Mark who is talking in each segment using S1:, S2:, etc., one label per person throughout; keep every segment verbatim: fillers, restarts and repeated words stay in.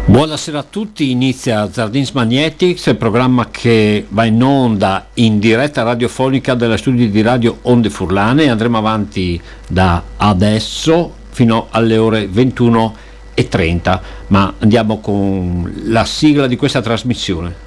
S1: Buonasera a tutti, inizia Zardins Magnetics, il programma che va in onda in diretta radiofonica dalla studio di radio Onde Furlane. Andremo avanti da adesso fino alle ore ventuno e trenta, ma andiamo con la sigla di questa trasmissione.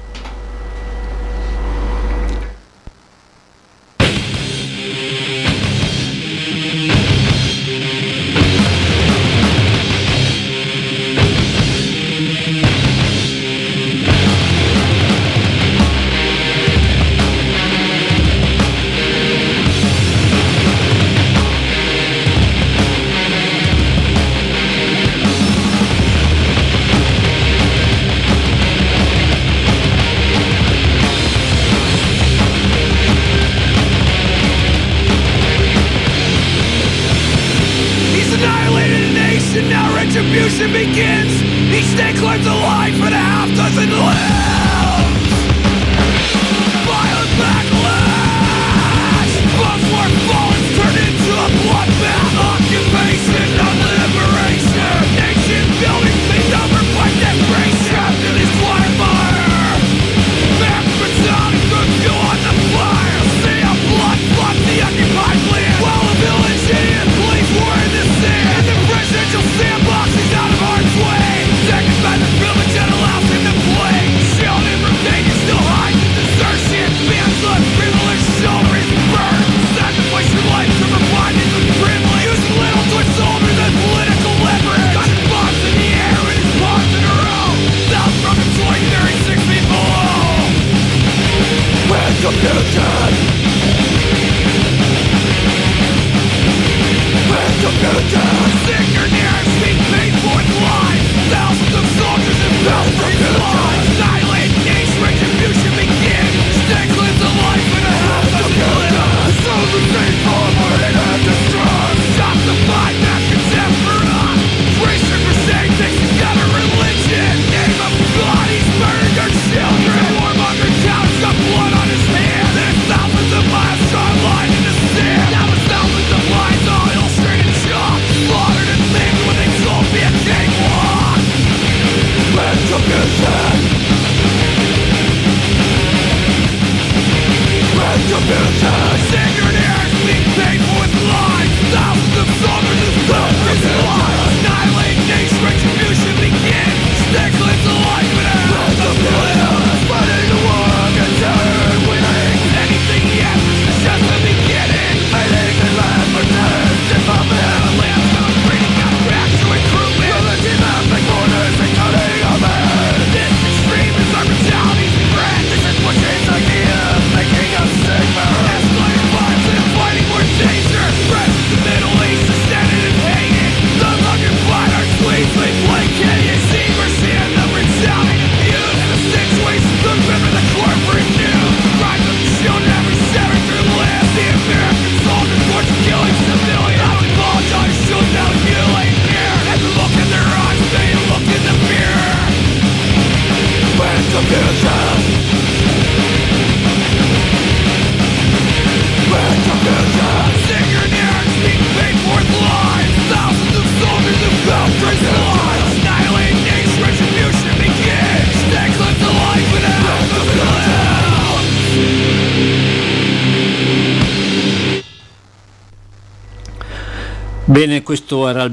S1: Bene, questo era il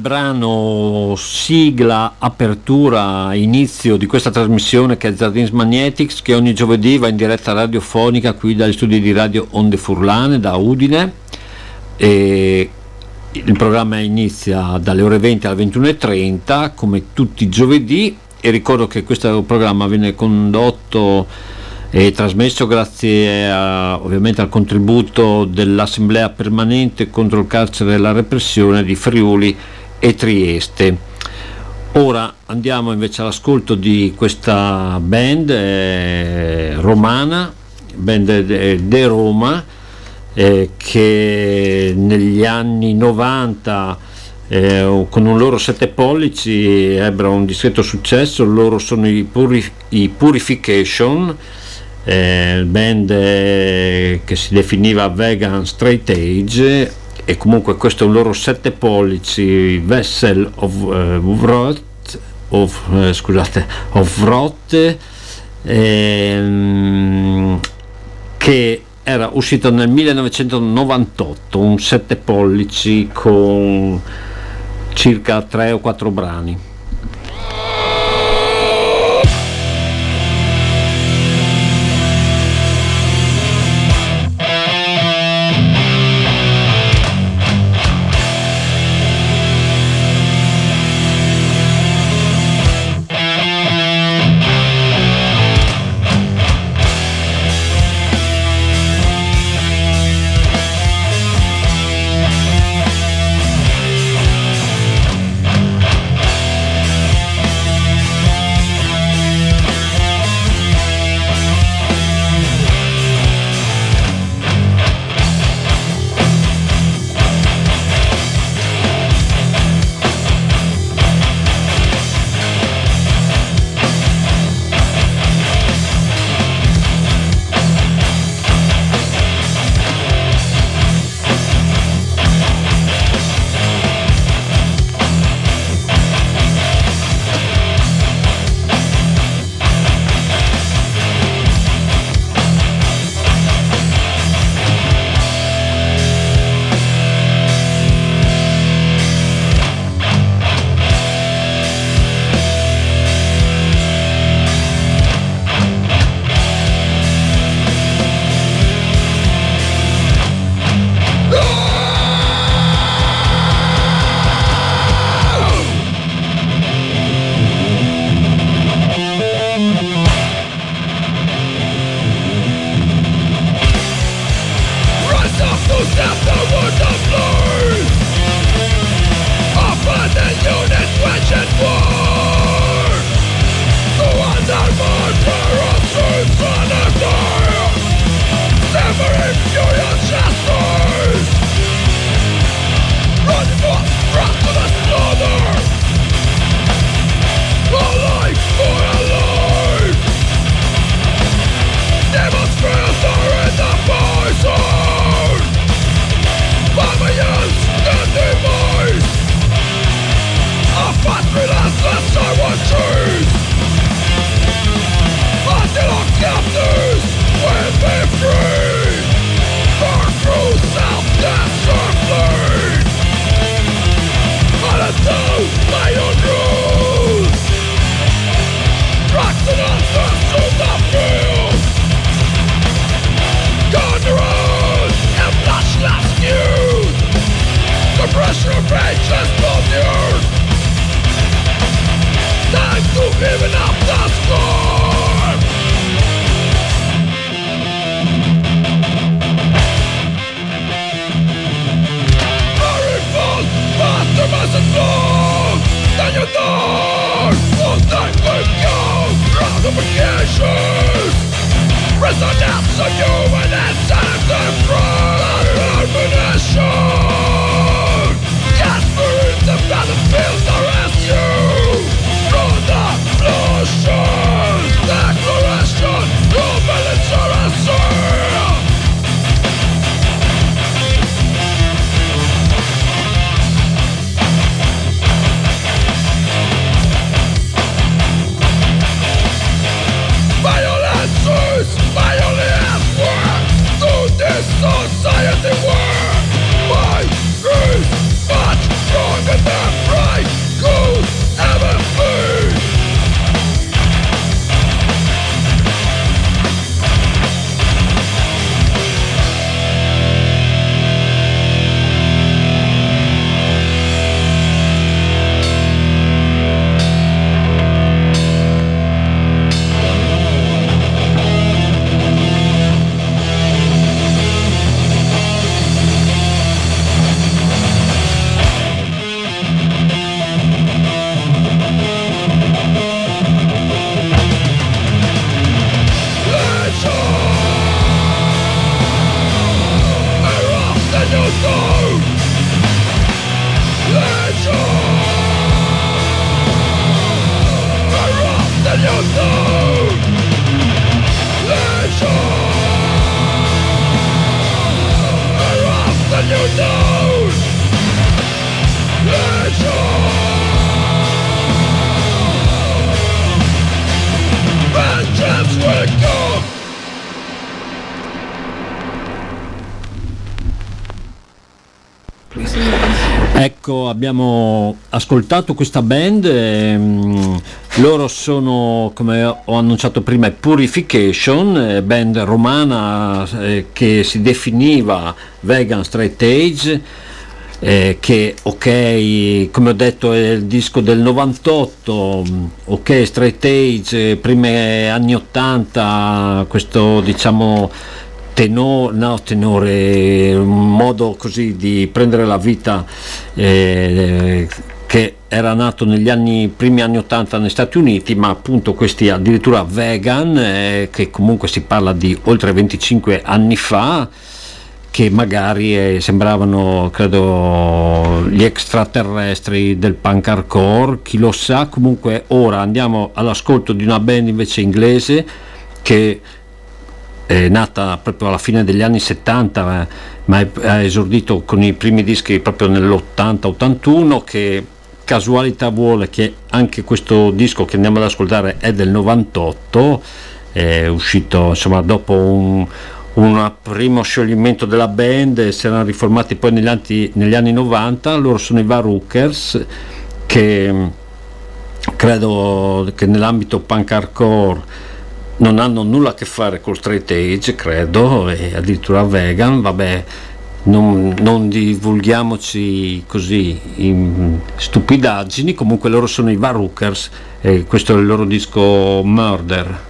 S1: brano sigla, apertura, inizio di questa trasmissione che è Zardins Magnetics, che ogni giovedì va in diretta radiofonica qui dagli studi di radio Onde Furlane da Udine, e il programma inizia dalle ore venti alle ventuno e trenta come tutti i giovedì, e ricordo che questo programma viene condotto e trasmesso grazie a, ovviamente al contributo dell'Assemblea Permanente contro il carcere e la repressione di Friuli e Trieste. Ora andiamo invece all'ascolto di questa band eh, romana, band de, de Roma, eh, che negli anni novanta eh, con un loro sette pollici ebbero un discreto successo. Loro sono i, Purif- i Purification, eh, band eh, che si definiva vegan straight age, e comunque questo è un loro sette pollici, Vessel of uh, Wrath, of, eh, scusate, of Roth, ehm, che era uscito nel millenovecentonovantotto, un sette pollici con circa tre o quattro brani.
S2: Resonance of human incentive from ammunition. Casper in the battlefield to rescue from the pollution. Declaration of militarism. Violence is my only answer to this.
S1: ecco, abbiamo ascoltato questa band, ehm, loro sono, come ho annunciato prima, Purification, eh, band romana eh, che si definiva vegan straight edge, eh, che ok, come ho detto è il disco del novantotto, ok straight edge, primi anni ottanta, questo diciamo tenore, no, tenore, un modo così di prendere la vita eh, che era nato negli anni, primi anni ottanta negli Stati Uniti, ma appunto questi addirittura vegan, eh, che comunque si parla di oltre venticinque anni fa, che magari eh, sembravano, credo, gli extraterrestri del punk hardcore, chi lo sa. Comunque ora andiamo all'ascolto di una band invece inglese che è nata proprio alla fine degli anni settanta, ma ha esordito con i primi dischi proprio nell'ottanta ottantuno, che casualità vuole che anche questo disco che andiamo ad ascoltare è del novantotto, è uscito insomma dopo un, un primo scioglimento della band, si erano riformati poi negli anni, negli anni novanta. Loro sono i Varukers, che credo che nell'ambito punk hardcore non hanno nulla a che fare col straight edge, credo, e addirittura vegan. Vabbè, non, non divulghiamoci così in stupidaggini. Comunque loro sono i Varukers e questo è il loro disco Murder.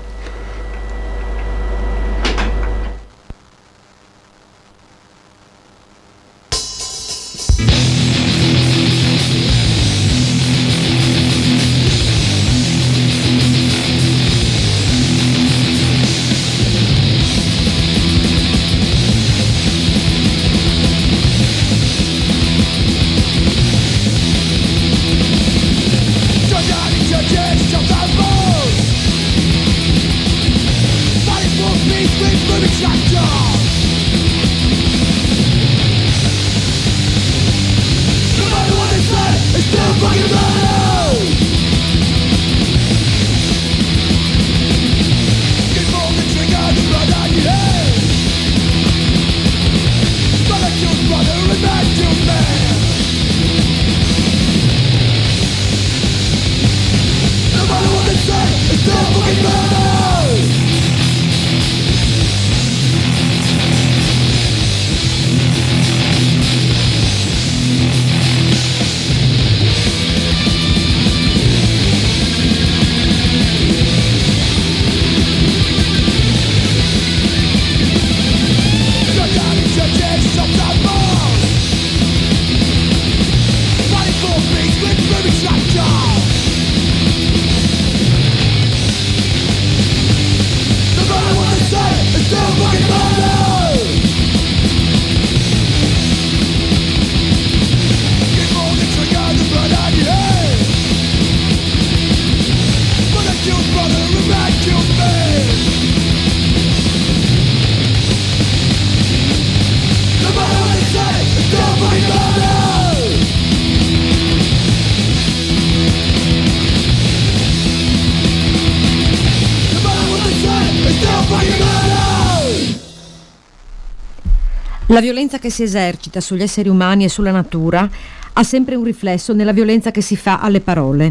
S3: La violenza che si esercita sugli esseri umani e sulla natura ha sempre un riflesso nella violenza che si fa alle parole.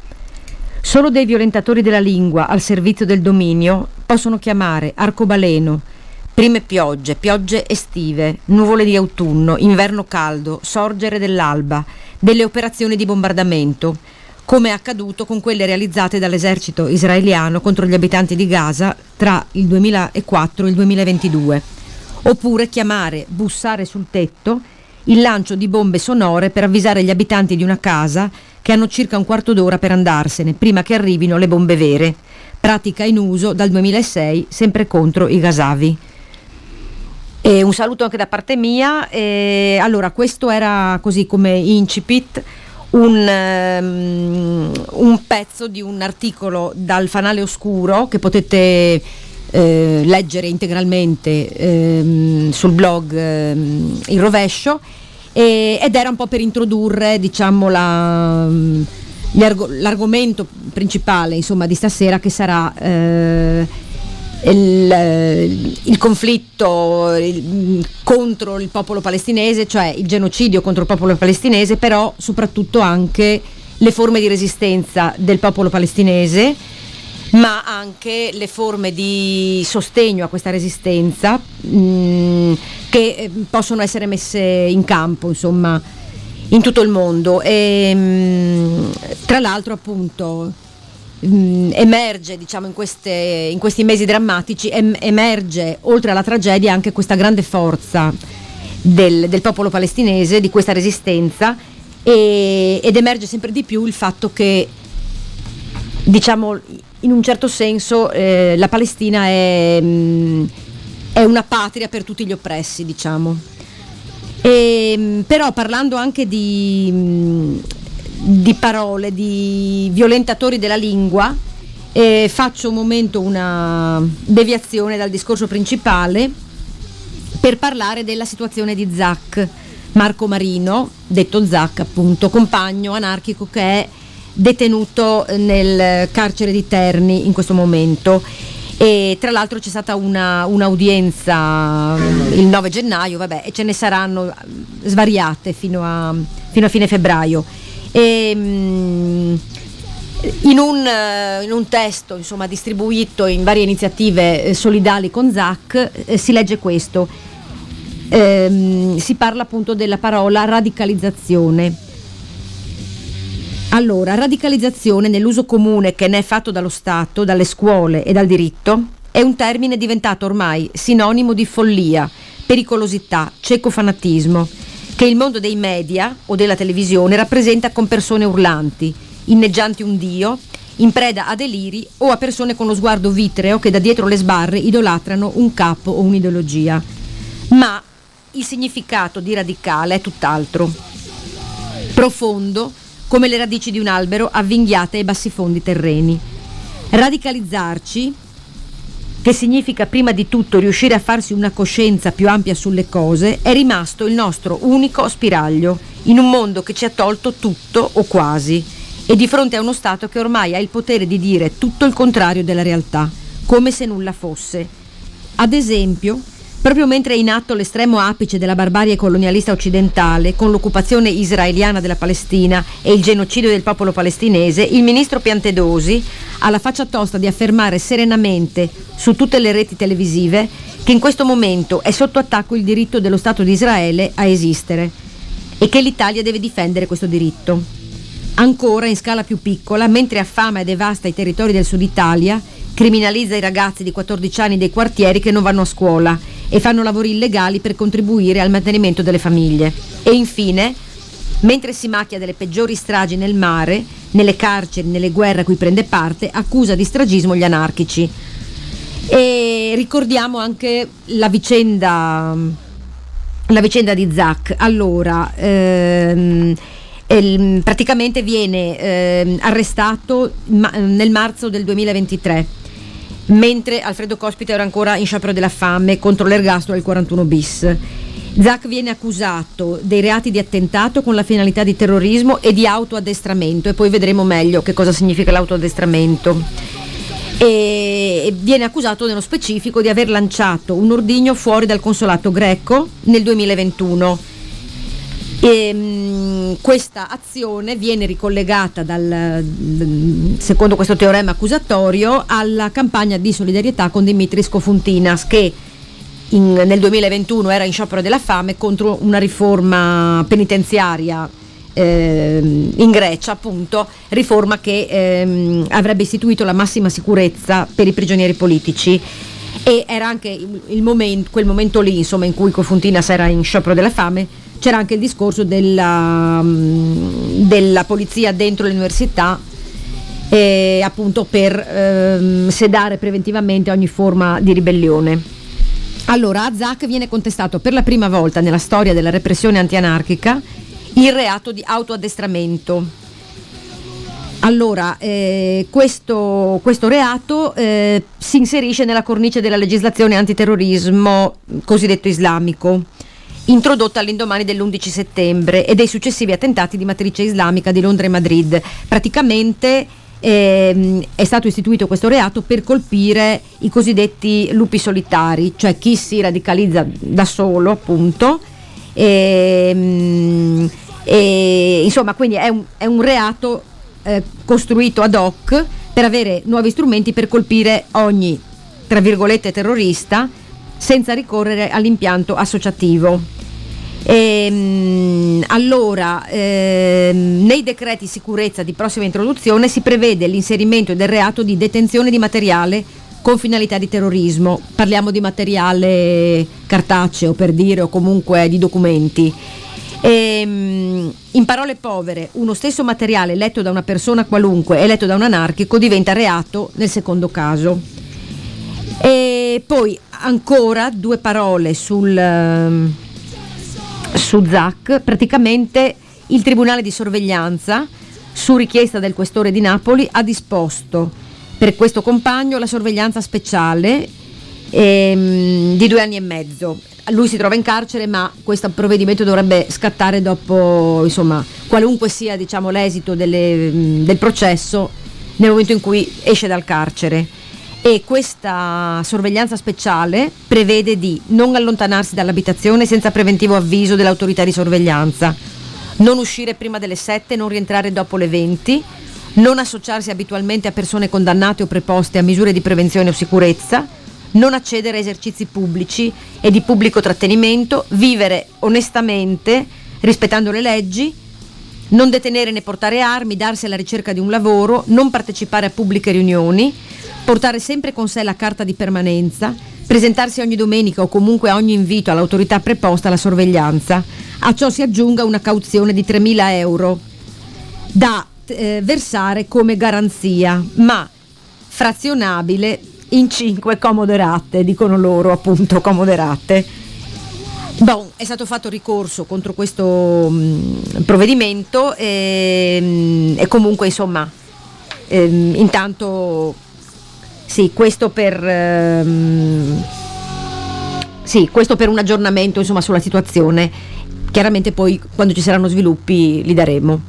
S3: Solo dei violentatori della lingua al servizio del dominio possono chiamare arcobaleno prime piogge, piogge estive, nuvole di autunno, inverno caldo, sorgere dell'alba, delle operazioni di bombardamento, come è accaduto con quelle realizzate dall'esercito israeliano contro gli abitanti di Gaza tra il duemilaquattro e il duemilaventidue. Oppure chiamare, bussare sul tetto, il lancio di bombe sonore per avvisare gli abitanti di una casa che hanno circa un quarto d'ora per andarsene prima che arrivino le bombe vere, pratica in uso dal duemilasei sempre contro i Gazavi. E un saluto anche da parte mia. E allora, questo era così come incipit un, um, un pezzo di un articolo dal Fanale Oscuro che potete Eh, leggere integralmente ehm, sul blog ehm, Il Rovescio, e, ed era un po' per introdurre, diciamo, la, arg- l'argomento principale, insomma, di stasera, che sarà eh, il, il conflitto il, contro il popolo palestinese, cioè il genocidio contro il popolo palestinese, però soprattutto anche le forme di resistenza del popolo palestinese, ma anche le forme di sostegno a questa resistenza mh, che eh, possono essere messe in campo, insomma, in tutto il mondo. E mh, tra l'altro, appunto, mh, emerge, diciamo, in, queste, in questi mesi drammatici, em, emerge oltre alla tragedia anche questa grande forza del, del popolo palestinese, di questa resistenza, e, ed emerge sempre di più il fatto che, diciamo, in un certo senso eh, la Palestina è, mh, è una patria per tutti gli oppressi, diciamo. E, mh, però parlando anche di, mh, di parole, di violentatori della lingua, eh, faccio un momento una deviazione dal discorso principale per parlare della situazione di Zak, Marco Marino, detto Zak appunto, compagno anarchico che è detenuto nel carcere di Terni in questo momento. E tra l'altro c'è stata una, un'udienza il nove gennaio, vabbè, e ce ne saranno svariate fino a, fino a fine febbraio. E, in, un, in un testo, insomma, distribuito in varie iniziative solidali con Zak, eh, si legge questo, eh, si parla appunto della parola radicalizzazione. Allora, radicalizzazione nell'uso comune che ne è fatto dallo Stato, dalle scuole e dal diritto, è un termine diventato ormai sinonimo di follia, pericolosità, cieco fanatismo, che il mondo dei media o della televisione rappresenta con persone urlanti, inneggianti un dio, in preda a deliri o a persone con lo sguardo vitreo che da dietro le sbarre idolatrano un capo o un'ideologia. Ma il significato di radicale è tutt'altro, profondo, come le radici di un albero avvinghiate ai bassifondi terreni. Radicalizzarci, che significa prima di tutto riuscire a farsi una coscienza più ampia sulle cose, è rimasto il nostro unico spiraglio in un mondo che ci ha tolto tutto o quasi, e di fronte a uno Stato che ormai ha il potere di dire tutto il contrario della realtà, come se nulla fosse. Ad esempio, proprio mentre è in atto l'estremo apice della barbarie colonialista occidentale, con l'occupazione israeliana della Palestina e il genocidio del popolo palestinese, il ministro Piantedosi ha la faccia tosta di affermare serenamente su tutte le reti televisive che in questo momento è sotto attacco il diritto dello Stato di Israele a esistere e che l'Italia deve difendere questo diritto. Ancora, in scala più piccola, mentre affama e devasta i territori del Sud Italia, criminalizza i ragazzi di quattordici anni dei quartieri che non vanno a scuola e fanno lavori illegali per contribuire al mantenimento delle famiglie. E infine, mentre si macchia delle peggiori stragi nel mare, nelle carceri, nelle guerre a cui prende parte, accusa di stragismo gli anarchici. E ricordiamo anche la vicenda la vicenda di Zak. Allora, ehm, el, praticamente viene ehm, arrestato ma, nel marzo del duemilaventitré, mentre Alfredo Cospito era ancora in sciopero della fame contro l'ergastolo del quarantuno bis. Zak viene accusato dei reati di attentato con la finalità di terrorismo e di autoaddestramento, e poi vedremo meglio che cosa significa l'autoaddestramento. E viene accusato nello specifico di aver lanciato un ordigno fuori dal consolato greco nel duemilaventuno. E, mh, questa azione viene ricollegata dal, secondo questo teorema accusatorio, alla campagna di solidarietà con Dimitris Kofountinas, che in, nel duemilaventuno era in sciopero della fame contro una riforma penitenziaria eh, in Grecia, appunto, riforma che eh, avrebbe istituito la massima sicurezza per i prigionieri politici. E era anche il, il momento, quel momento lì, insomma, in cui Kofountinas era in sciopero della fame. C'era anche il discorso della, della polizia dentro l'università, eh, appunto per eh, sedare preventivamente ogni forma di ribellione. Allora, a Zak viene contestato per la prima volta nella storia della repressione antianarchica il reato di autoaddestramento. Allora, eh, questo, questo reato eh, si inserisce nella cornice della legislazione antiterrorismo cosiddetto islamico, introdotta all'indomani dell'undici settembre e dei successivi attentati di matrice islamica di Londra e Madrid. Praticamente ehm, è stato istituito questo reato per colpire i cosiddetti lupi solitari, cioè chi si radicalizza da solo, appunto, e, e, insomma, quindi è un, è un reato eh, costruito ad hoc per avere nuovi strumenti per colpire ogni, tra virgolette, terrorista, senza ricorrere all'impianto associativo. E, allora, ehm, nei decreti sicurezza di prossima introduzione si prevede l'inserimento del reato di detenzione di materiale con finalità di terrorismo. Parliamo di materiale cartaceo, per dire, o comunque di documenti. E, in parole povere, uno stesso materiale letto da una persona qualunque e letto da un anarchico diventa reato nel secondo caso. E poi ancora due parole sul su Zak. Praticamente il Tribunale di Sorveglianza, su richiesta del questore di Napoli, ha disposto per questo compagno la sorveglianza speciale ehm, di due anni e mezzo. Lui si trova in carcere, ma questo provvedimento dovrebbe scattare dopo, insomma, qualunque sia, diciamo, l'esito delle, del processo, nel momento in cui esce dal carcere. E questa sorveglianza speciale prevede di non allontanarsi dall'abitazione senza preventivo avviso dell'autorità di sorveglianza, non uscire prima delle sette, non rientrare dopo le venti, non associarsi abitualmente a persone condannate o preposte a misure di prevenzione o sicurezza, non accedere a esercizi pubblici e di pubblico trattenimento, vivere onestamente rispettando le leggi, non detenere né portare armi, darsi alla ricerca di un lavoro, non partecipare a pubbliche riunioni, portare sempre con sé la carta di permanenza, presentarsi ogni domenica o comunque a ogni invito all'autorità preposta alla sorveglianza. A ciò si aggiunga una cauzione di tremila euro da eh, versare come garanzia, ma frazionabile in cinque comode rate, dicono loro, appunto, comode rate. Bon, è stato fatto ricorso contro questo mh, provvedimento e, mh, e comunque, insomma, ehm, intanto sì, questo per ehm, sì, questo per un aggiornamento, insomma, sulla situazione. Chiaramente poi quando ci saranno sviluppi li daremo.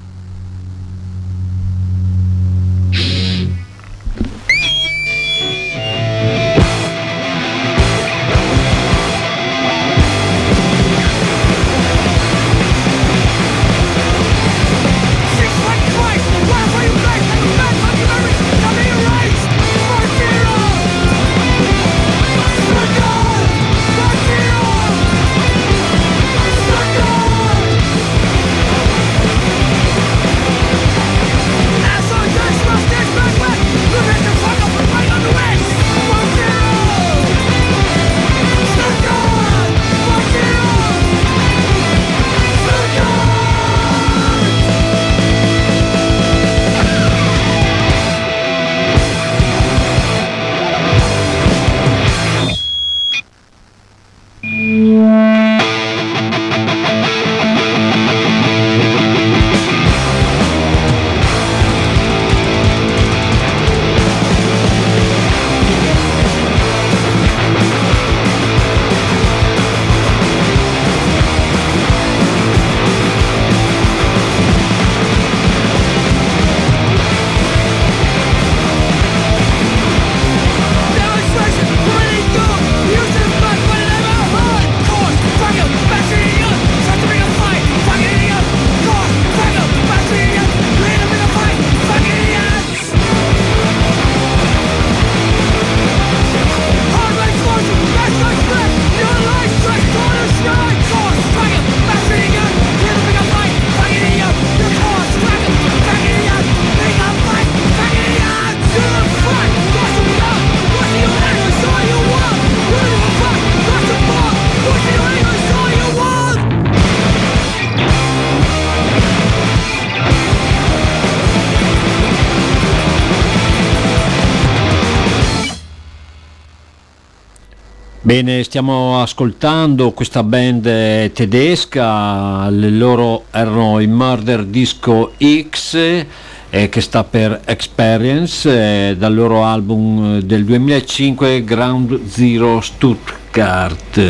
S1: Bene, stiamo ascoltando questa band tedesca, le loro erano i Murder Disco X, eh, che sta per Experience, eh, dal loro album del duemilacinque Ground Zero Stuttgart.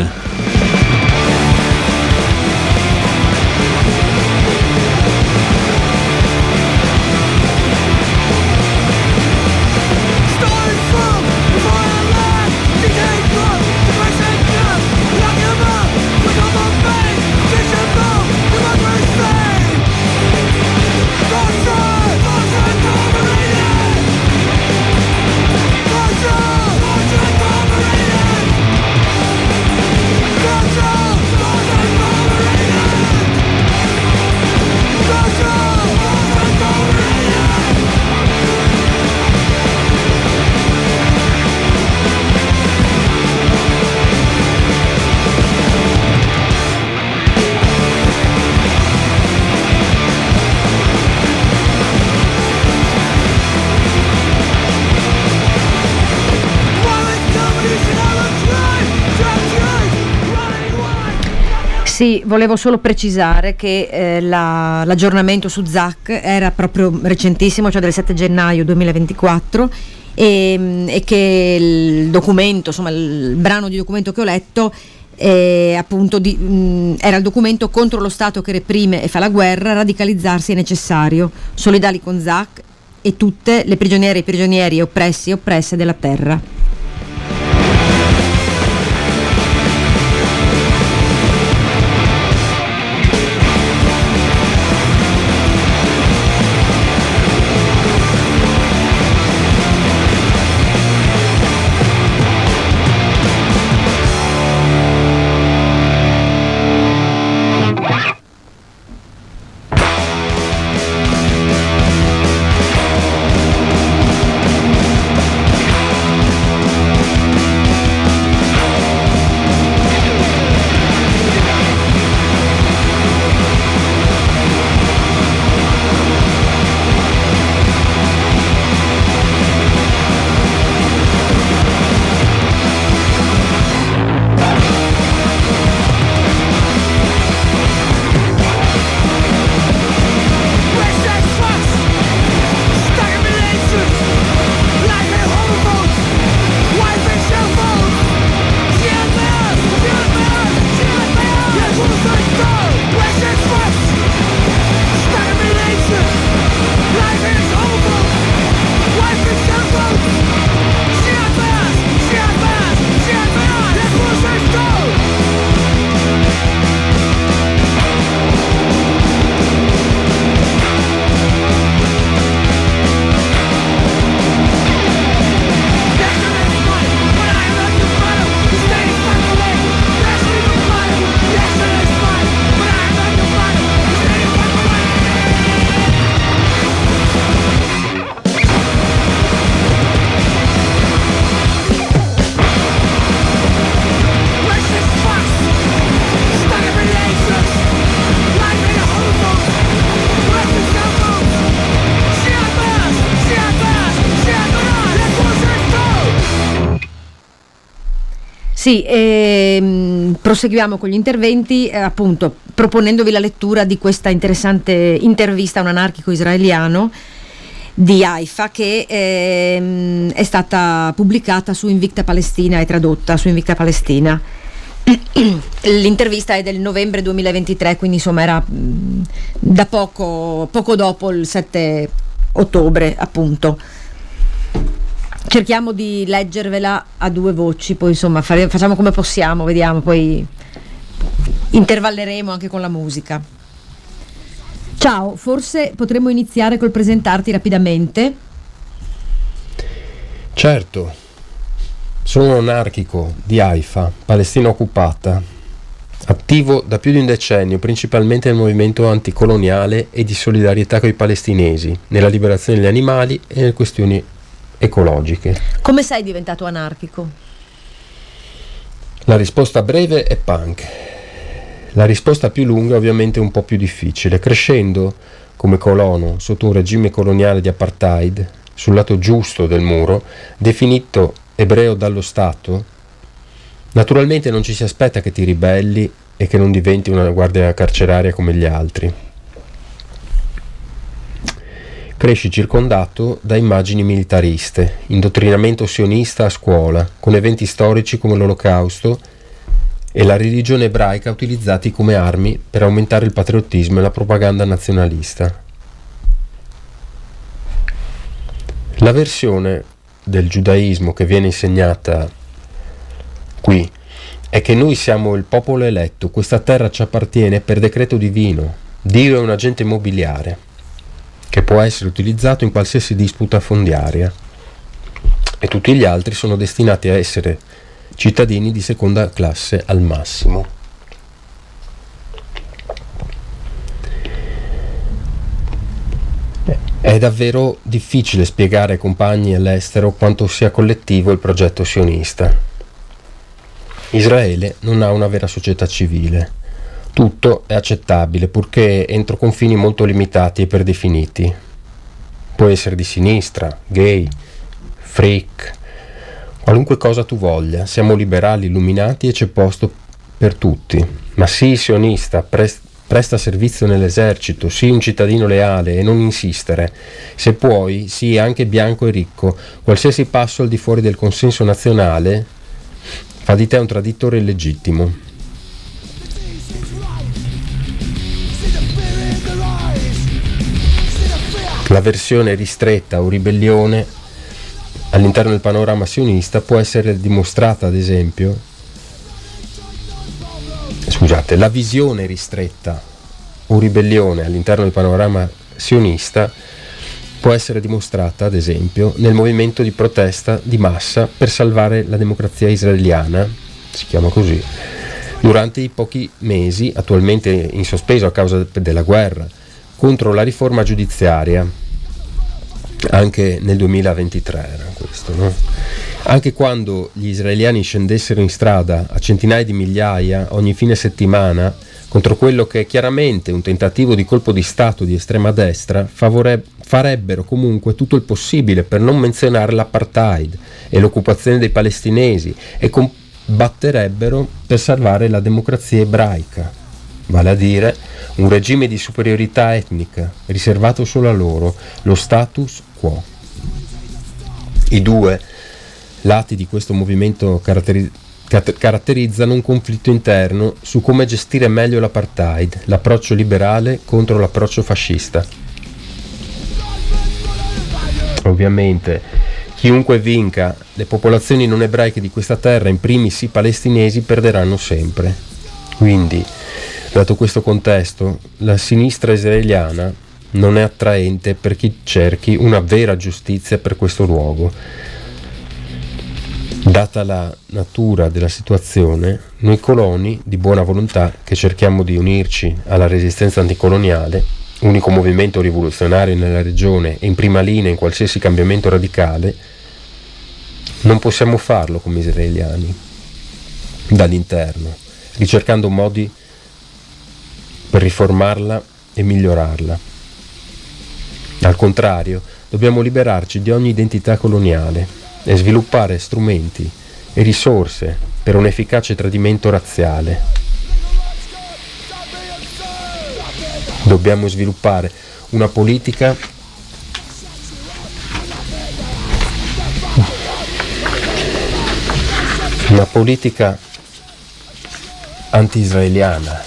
S3: Sì, volevo solo precisare che eh, la, l'aggiornamento su Zac era proprio recentissimo, cioè del sette gennaio duemilaventiquattro, e, e che il documento, insomma il brano di documento che ho letto eh, appunto di, mh, era il documento contro lo Stato che reprime e fa la guerra, radicalizzarsi è necessario, solidali con Zac e tutte le prigioniere e prigionieri oppressi e oppresse della terra. Sì, ehm, proseguiamo con gli interventi, eh, appunto proponendovi la lettura di questa interessante intervista a un anarchico israeliano di Haifa che ehm, è stata pubblicata su Invicta Palestina e tradotta su Invicta Palestina. L'intervista è del novembre duemilaventitré, quindi insomma era mh, da poco, poco dopo il sette ottobre, appunto. Cerchiamo di leggervela a due voci, poi insomma fare, facciamo come possiamo, vediamo, poi intervalleremo anche con la musica. Ciao, forse potremmo iniziare col presentarti rapidamente.
S4: Certo, sono un anarchico di Haifa, Palestina occupata, attivo da più di un decennio principalmente nel movimento anticoloniale e di solidarietà con i palestinesi, nella liberazione degli animali e nelle questioni ecologiche.
S3: Come sei diventato anarchico?
S4: La risposta breve è punk. La risposta più lunga è ovviamente un po' più difficile. Crescendo come colono sotto un regime coloniale di apartheid, sul lato giusto del muro, definito ebreo dallo Stato, naturalmente non ci si aspetta che ti ribelli e che non diventi una guardia carceraria come gli altri. Cresci circondato da immagini militariste, indottrinamento sionista a scuola, con eventi storici come l'Olocausto e la religione ebraica utilizzati come armi per aumentare il patriottismo e la propaganda nazionalista. La versione del giudaismo che viene insegnata qui è che noi siamo il popolo eletto, questa terra ci appartiene per decreto divino, Dio è un agente immobiliare che può essere utilizzato in qualsiasi disputa fondiaria e tutti gli altri sono destinati a essere cittadini di seconda classe al massimo. È davvero difficile spiegare ai compagni all'estero quanto sia collettivo il progetto sionista. Israele non ha una vera società civile. Tutto è accettabile purché entro confini molto limitati e predefiniti. Può essere di sinistra, gay, freak, qualunque cosa tu voglia. Siamo liberali, illuminati e c'è posto per tutti. Ma sii sionista, prest- presta servizio nell'esercito, sii un cittadino leale e non insistere. Se puoi, sii anche bianco e ricco. Qualsiasi passo al di fuori del consenso nazionale fa di te un traditore illegittimo. La versione ristretta o ribellione all'interno del panorama sionista può essere dimostrata, ad esempio, scusate, la visione ristretta o ribellione all'interno del panorama sionista può essere dimostrata, ad esempio, nel movimento di protesta di massa per salvare la democrazia israeliana, si chiama così, durante i pochi mesi, attualmente in sospeso a causa della guerra, contro la riforma giudiziaria, anche nel duemilaventitré era questo, no? Anche quando gli israeliani scendessero in strada a centinaia di migliaia ogni fine settimana contro quello che è chiaramente un tentativo di colpo di Stato di estrema destra, favore- farebbero comunque tutto il possibile per non menzionare l'apartheid e l'occupazione dei palestinesi e combatterebbero per salvare la democrazia ebraica, vale a dire un regime di superiorità etnica riservato solo a loro, lo status quo. I due lati di questo movimento caratteri- caratterizzano un conflitto interno su come gestire meglio l'apartheid, l'approccio liberale contro l'approccio fascista. Ovviamente, chiunque vinca, le popolazioni non ebraiche di questa terra, in primis i palestinesi, perderanno sempre. Quindi, dato questo contesto, la sinistra israeliana non è attraente per chi cerchi una vera giustizia per questo luogo. Data la natura della situazione, noi coloni di buona volontà che cerchiamo di unirci alla resistenza anticoloniale, unico movimento rivoluzionario nella regione e in prima linea in qualsiasi cambiamento radicale, non possiamo farlo come israeliani, dall'interno, ricercando modi per riformarla e migliorarla. Al contrario, dobbiamo liberarci di ogni identità coloniale e sviluppare strumenti e risorse per un efficace tradimento razziale. Dobbiamo sviluppare una politica una politica anti-israeliana,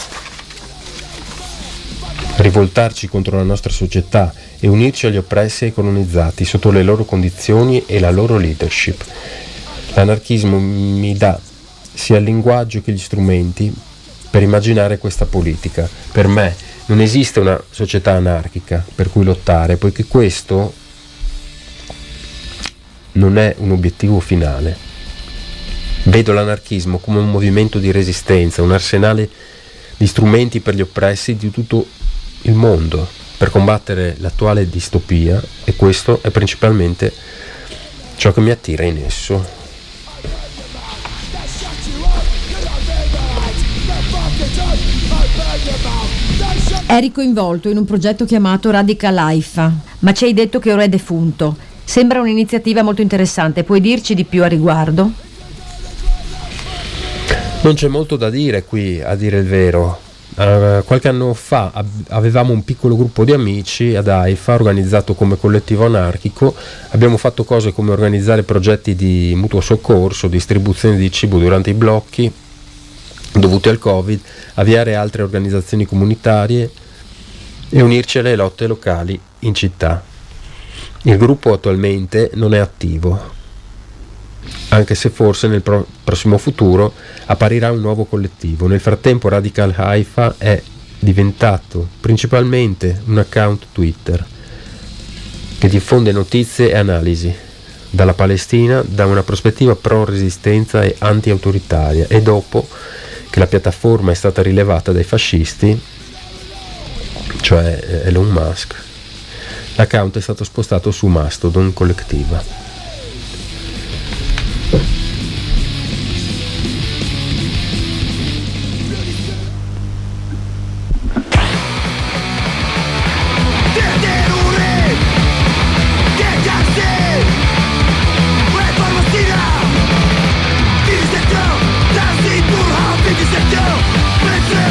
S4: rivoltarci contro la nostra società e unirci agli oppressi e ai colonizzati sotto le loro condizioni e la loro leadership. L'anarchismo mi dà sia il linguaggio che gli strumenti per immaginare questa politica. Per me non esiste una società anarchica per cui lottare, poiché questo non è un obiettivo finale. Vedo l'anarchismo come un movimento di resistenza, un arsenale di strumenti per gli oppressi di tutto il mondo, per combattere l'attuale distopia, e questo è principalmente ciò che mi attira in esso.
S3: Eri coinvolto in un progetto chiamato Radical Haifa, ma ci hai detto che ora è defunto. Sembra un'iniziativa molto interessante, puoi dirci di più a riguardo?
S4: Non c'è molto da dire qui, a dire il vero. Uh, qualche anno fa ab- avevamo un piccolo gruppo di amici ad Haifa, organizzato come collettivo anarchico. Abbiamo fatto cose come organizzare progetti di mutuo soccorso, distribuzione di cibo durante i blocchi dovuti al Covid, avviare altre organizzazioni comunitarie e unirci alle lotte locali in città. Il gruppo attualmente non è attivo, anche se forse nel pro- prossimo futuro apparirà un nuovo collettivo. Nel frattempo Radical Haifa è diventato principalmente un account Twitter che diffonde notizie e analisi dalla Palestina da una prospettiva pro-resistenza e anti-autoritaria, e dopo che la piattaforma è stata rilevata dai fascisti, cioè Elon Musk, l'account è stato spostato su Mastodon Collectiva.
S2: Let's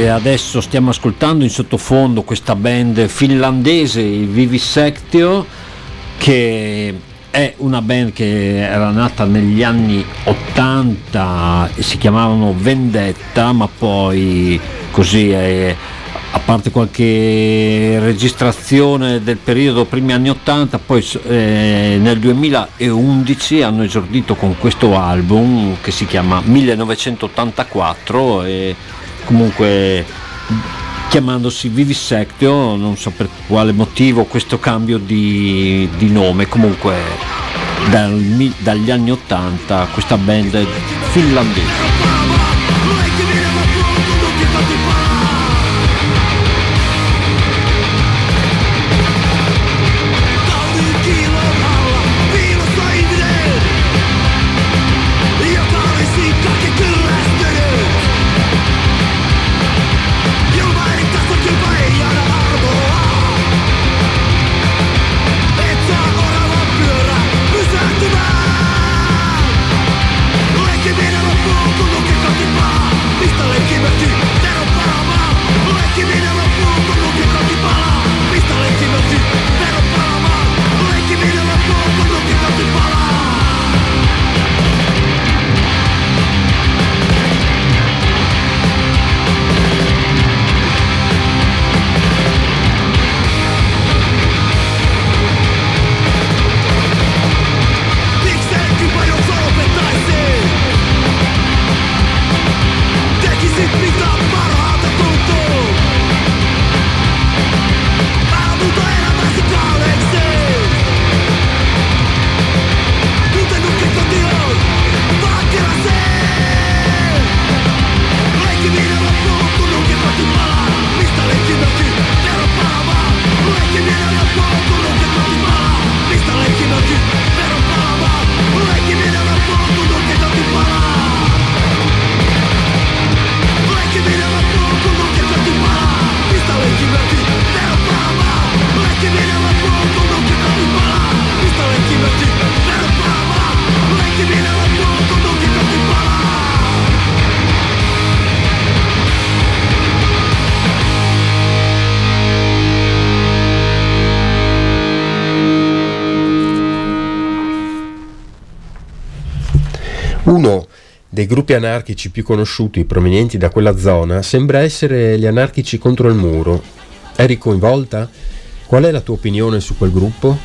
S1: E adesso stiamo ascoltando in sottofondo questa band finlandese, i Vivisectio, che è una band che era nata negli anni ottanta e si chiamavano Vendetta, ma poi così è, a parte qualche registrazione del periodo primi anni ottanta, poi eh, nel duemilaundici hanno esordito con questo album che si chiama millenovecentottantaquattro, e comunque chiamandosi Vivisectio, non so per quale motivo questo cambio di, di nome. Comunque dal, dagli anni ottanta questa band finlandese.
S4: Uno dei gruppi anarchici più conosciuti provenienti da quella zona sembra essere gli Anarchici contro il muro. Eri coinvolta? Qual è la tua opinione su quel gruppo?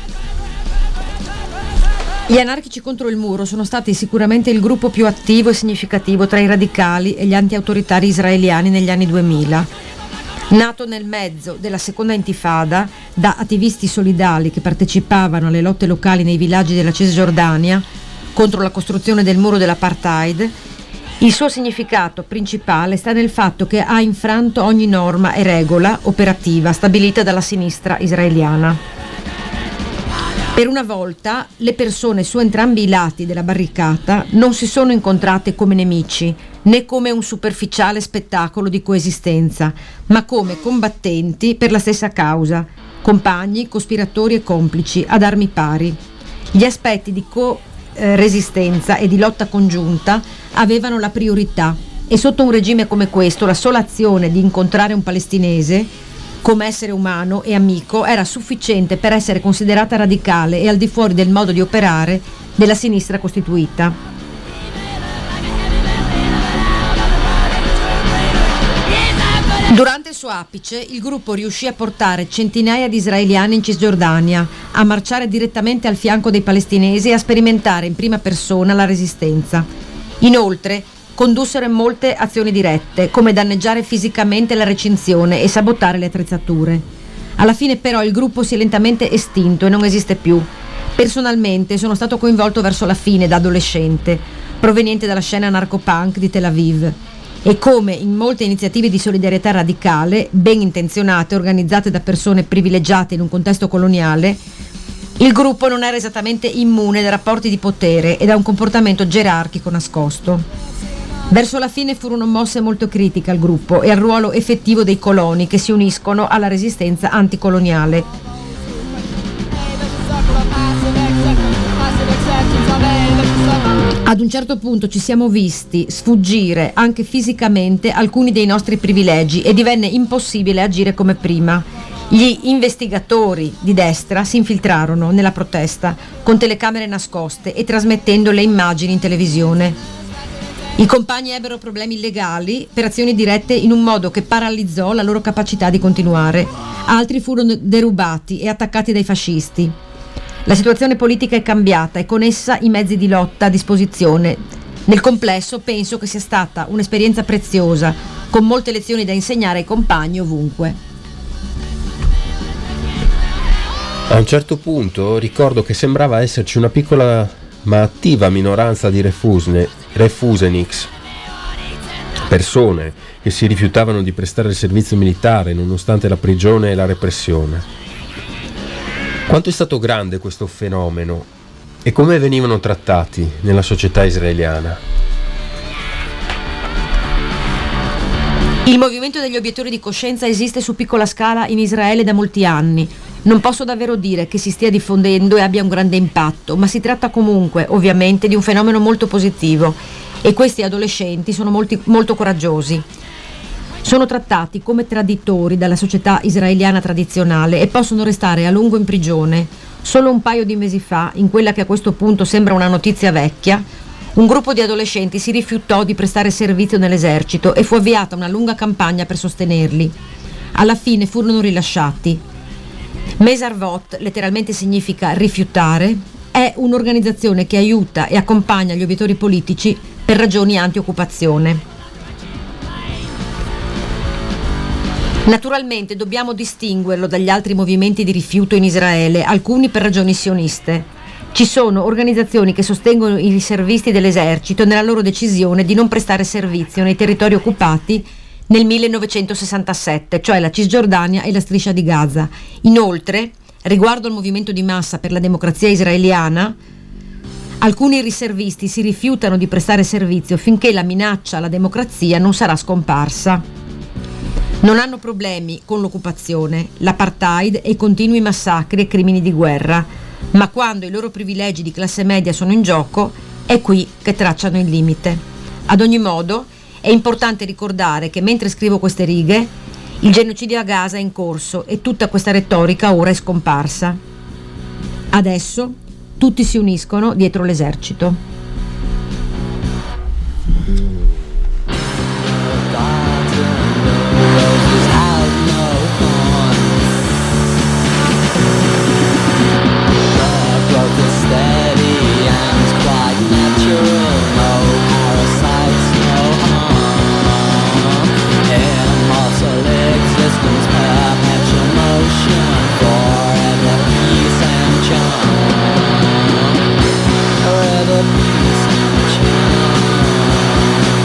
S3: Gli Anarchici contro il muro sono stati sicuramente il gruppo più attivo e significativo tra i radicali e gli anti-autoritari israeliani negli anni duemila. Nato nel mezzo della seconda intifada da attivisti solidali che partecipavano alle lotte locali nei villaggi della Cisgiordania contro la costruzione del muro dell'apartheid, il suo significato principale sta nel fatto che ha infranto ogni norma e regola operativa stabilita dalla sinistra israeliana. Per una volta le persone su entrambi i lati della barricata non si sono incontrate come nemici, né come un superficiale spettacolo di coesistenza, ma come combattenti per la stessa causa, compagni, cospiratori e complici ad armi pari. Gli aspetti di co Eh, resistenza e di lotta congiunta avevano la priorità, e sotto un regime come questo la sola azione di incontrare un palestinese come essere umano e amico era sufficiente per essere considerata radicale e al di fuori del modo di operare della sinistra costituita. Durante il suo apice, il gruppo riuscì a portare centinaia di israeliani in Cisgiordania, a marciare direttamente al fianco dei palestinesi e a sperimentare in prima persona la resistenza. Inoltre, condussero molte azioni dirette, come danneggiare fisicamente la recinzione e sabotare le attrezzature. Alla fine però il gruppo si è lentamente estinto e non esiste più. Personalmente sono stato coinvolto verso la fine da adolescente, proveniente dalla scena narcopunk di Tel Aviv. E come in molte iniziative di solidarietà radicale, ben intenzionate, organizzate da persone privilegiate in un contesto coloniale, il gruppo non era esattamente immune da rapporti di potere e da un comportamento gerarchico nascosto. Verso la fine furono mosse molto critiche al gruppo e al ruolo effettivo dei coloni che si uniscono alla resistenza anticoloniale. Ad un certo punto ci siamo visti sfuggire anche fisicamente alcuni dei nostri privilegi e divenne impossibile agire come prima. Gli investigatori di destra si infiltrarono nella protesta con telecamere nascoste e trasmettendo le immagini in televisione. I compagni ebbero problemi legali per azioni dirette in un modo che paralizzò la loro capacità di continuare. Altri furono derubati e attaccati dai fascisti. La situazione politica è cambiata e con essa i mezzi di lotta a disposizione. Nel complesso penso che sia stata un'esperienza preziosa, con molte lezioni da insegnare ai compagni ovunque.
S4: A un certo punto ricordo che sembrava esserci una piccola ma attiva minoranza di refusne, refusenix, persone che si rifiutavano di prestare il servizio militare nonostante la prigione e la repressione. Quanto è stato grande questo fenomeno e come venivano trattati nella società israeliana?
S3: Il movimento degli obiettori di coscienza esiste su piccola scala in Israele da molti anni. Non posso davvero dire che si stia diffondendo e abbia un grande impatto, ma si tratta comunque, ovviamente, di un fenomeno molto positivo e questi adolescenti sono molti, molto coraggiosi. Sono trattati come traditori dalla società israeliana tradizionale e possono restare a lungo in prigione. Solo un paio di mesi fa, in quella che a questo punto sembra una notizia vecchia, un gruppo di adolescenti si rifiutò di prestare servizio nell'esercito e fu avviata una lunga campagna per sostenerli. Alla fine furono rilasciati. Mesarvot, letteralmente significa rifiutare, è un'organizzazione che aiuta e accompagna gli obiettori politici per ragioni anti-occupazione. Naturalmente dobbiamo distinguerlo dagli altri movimenti di rifiuto in Israele, alcuni per ragioni sioniste. Ci sono organizzazioni che sostengono i riservisti dell'esercito nella loro decisione di non prestare servizio nei territori occupati nel millenovecentosessantasette, cioè la Cisgiordania e la Striscia di Gaza. Inoltre, riguardo al movimento di massa per la democrazia israeliana, alcuni riservisti si rifiutano di prestare servizio finché la minaccia alla democrazia non sarà scomparsa. Non hanno problemi con l'occupazione, l'apartheid e i continui massacri e crimini di guerra, ma quando i loro privilegi di classe media sono in gioco, è qui che tracciano il limite. Ad ogni modo, è importante ricordare che mentre scrivo queste righe, il genocidio a Gaza è in corso e tutta questa retorica ora è scomparsa. Adesso tutti si uniscono dietro l'esercito.
S5: Forever peace and charm.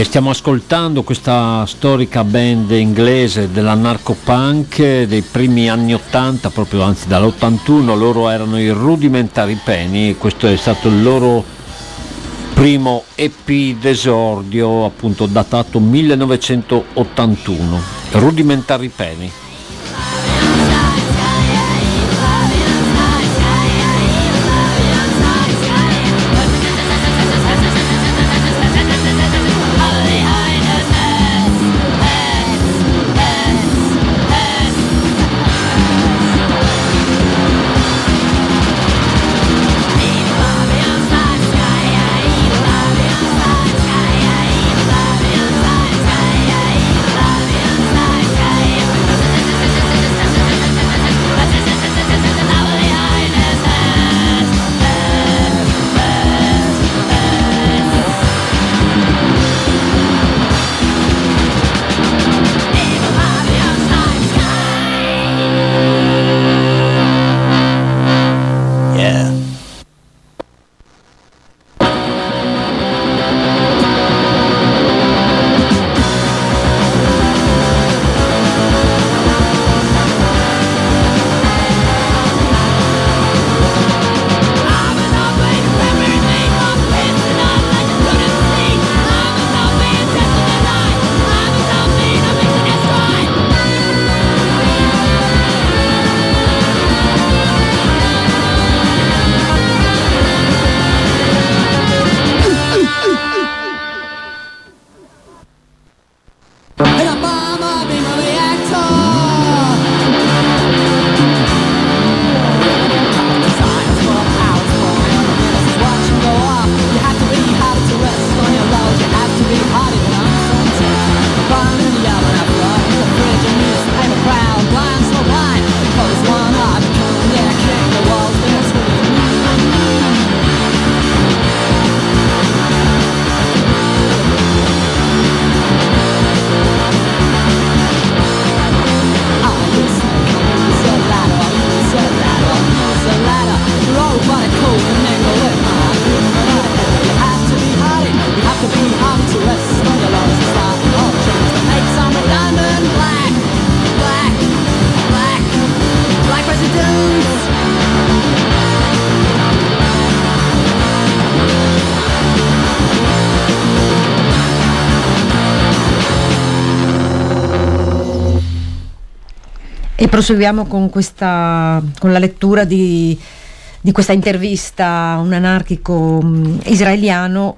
S1: E stiamo ascoltando questa storica band inglese dell'anarco-punk dei primi anni ottanta, proprio anzi dall'ottantuno. Loro erano i Rudimentary Penny e questo è stato il loro primo E P d'esordio, appunto datato millenovecentottantuno, Rudimentary Penny.
S3: E proseguiamo con questa con la lettura di, di questa intervista a un anarchico mh, israeliano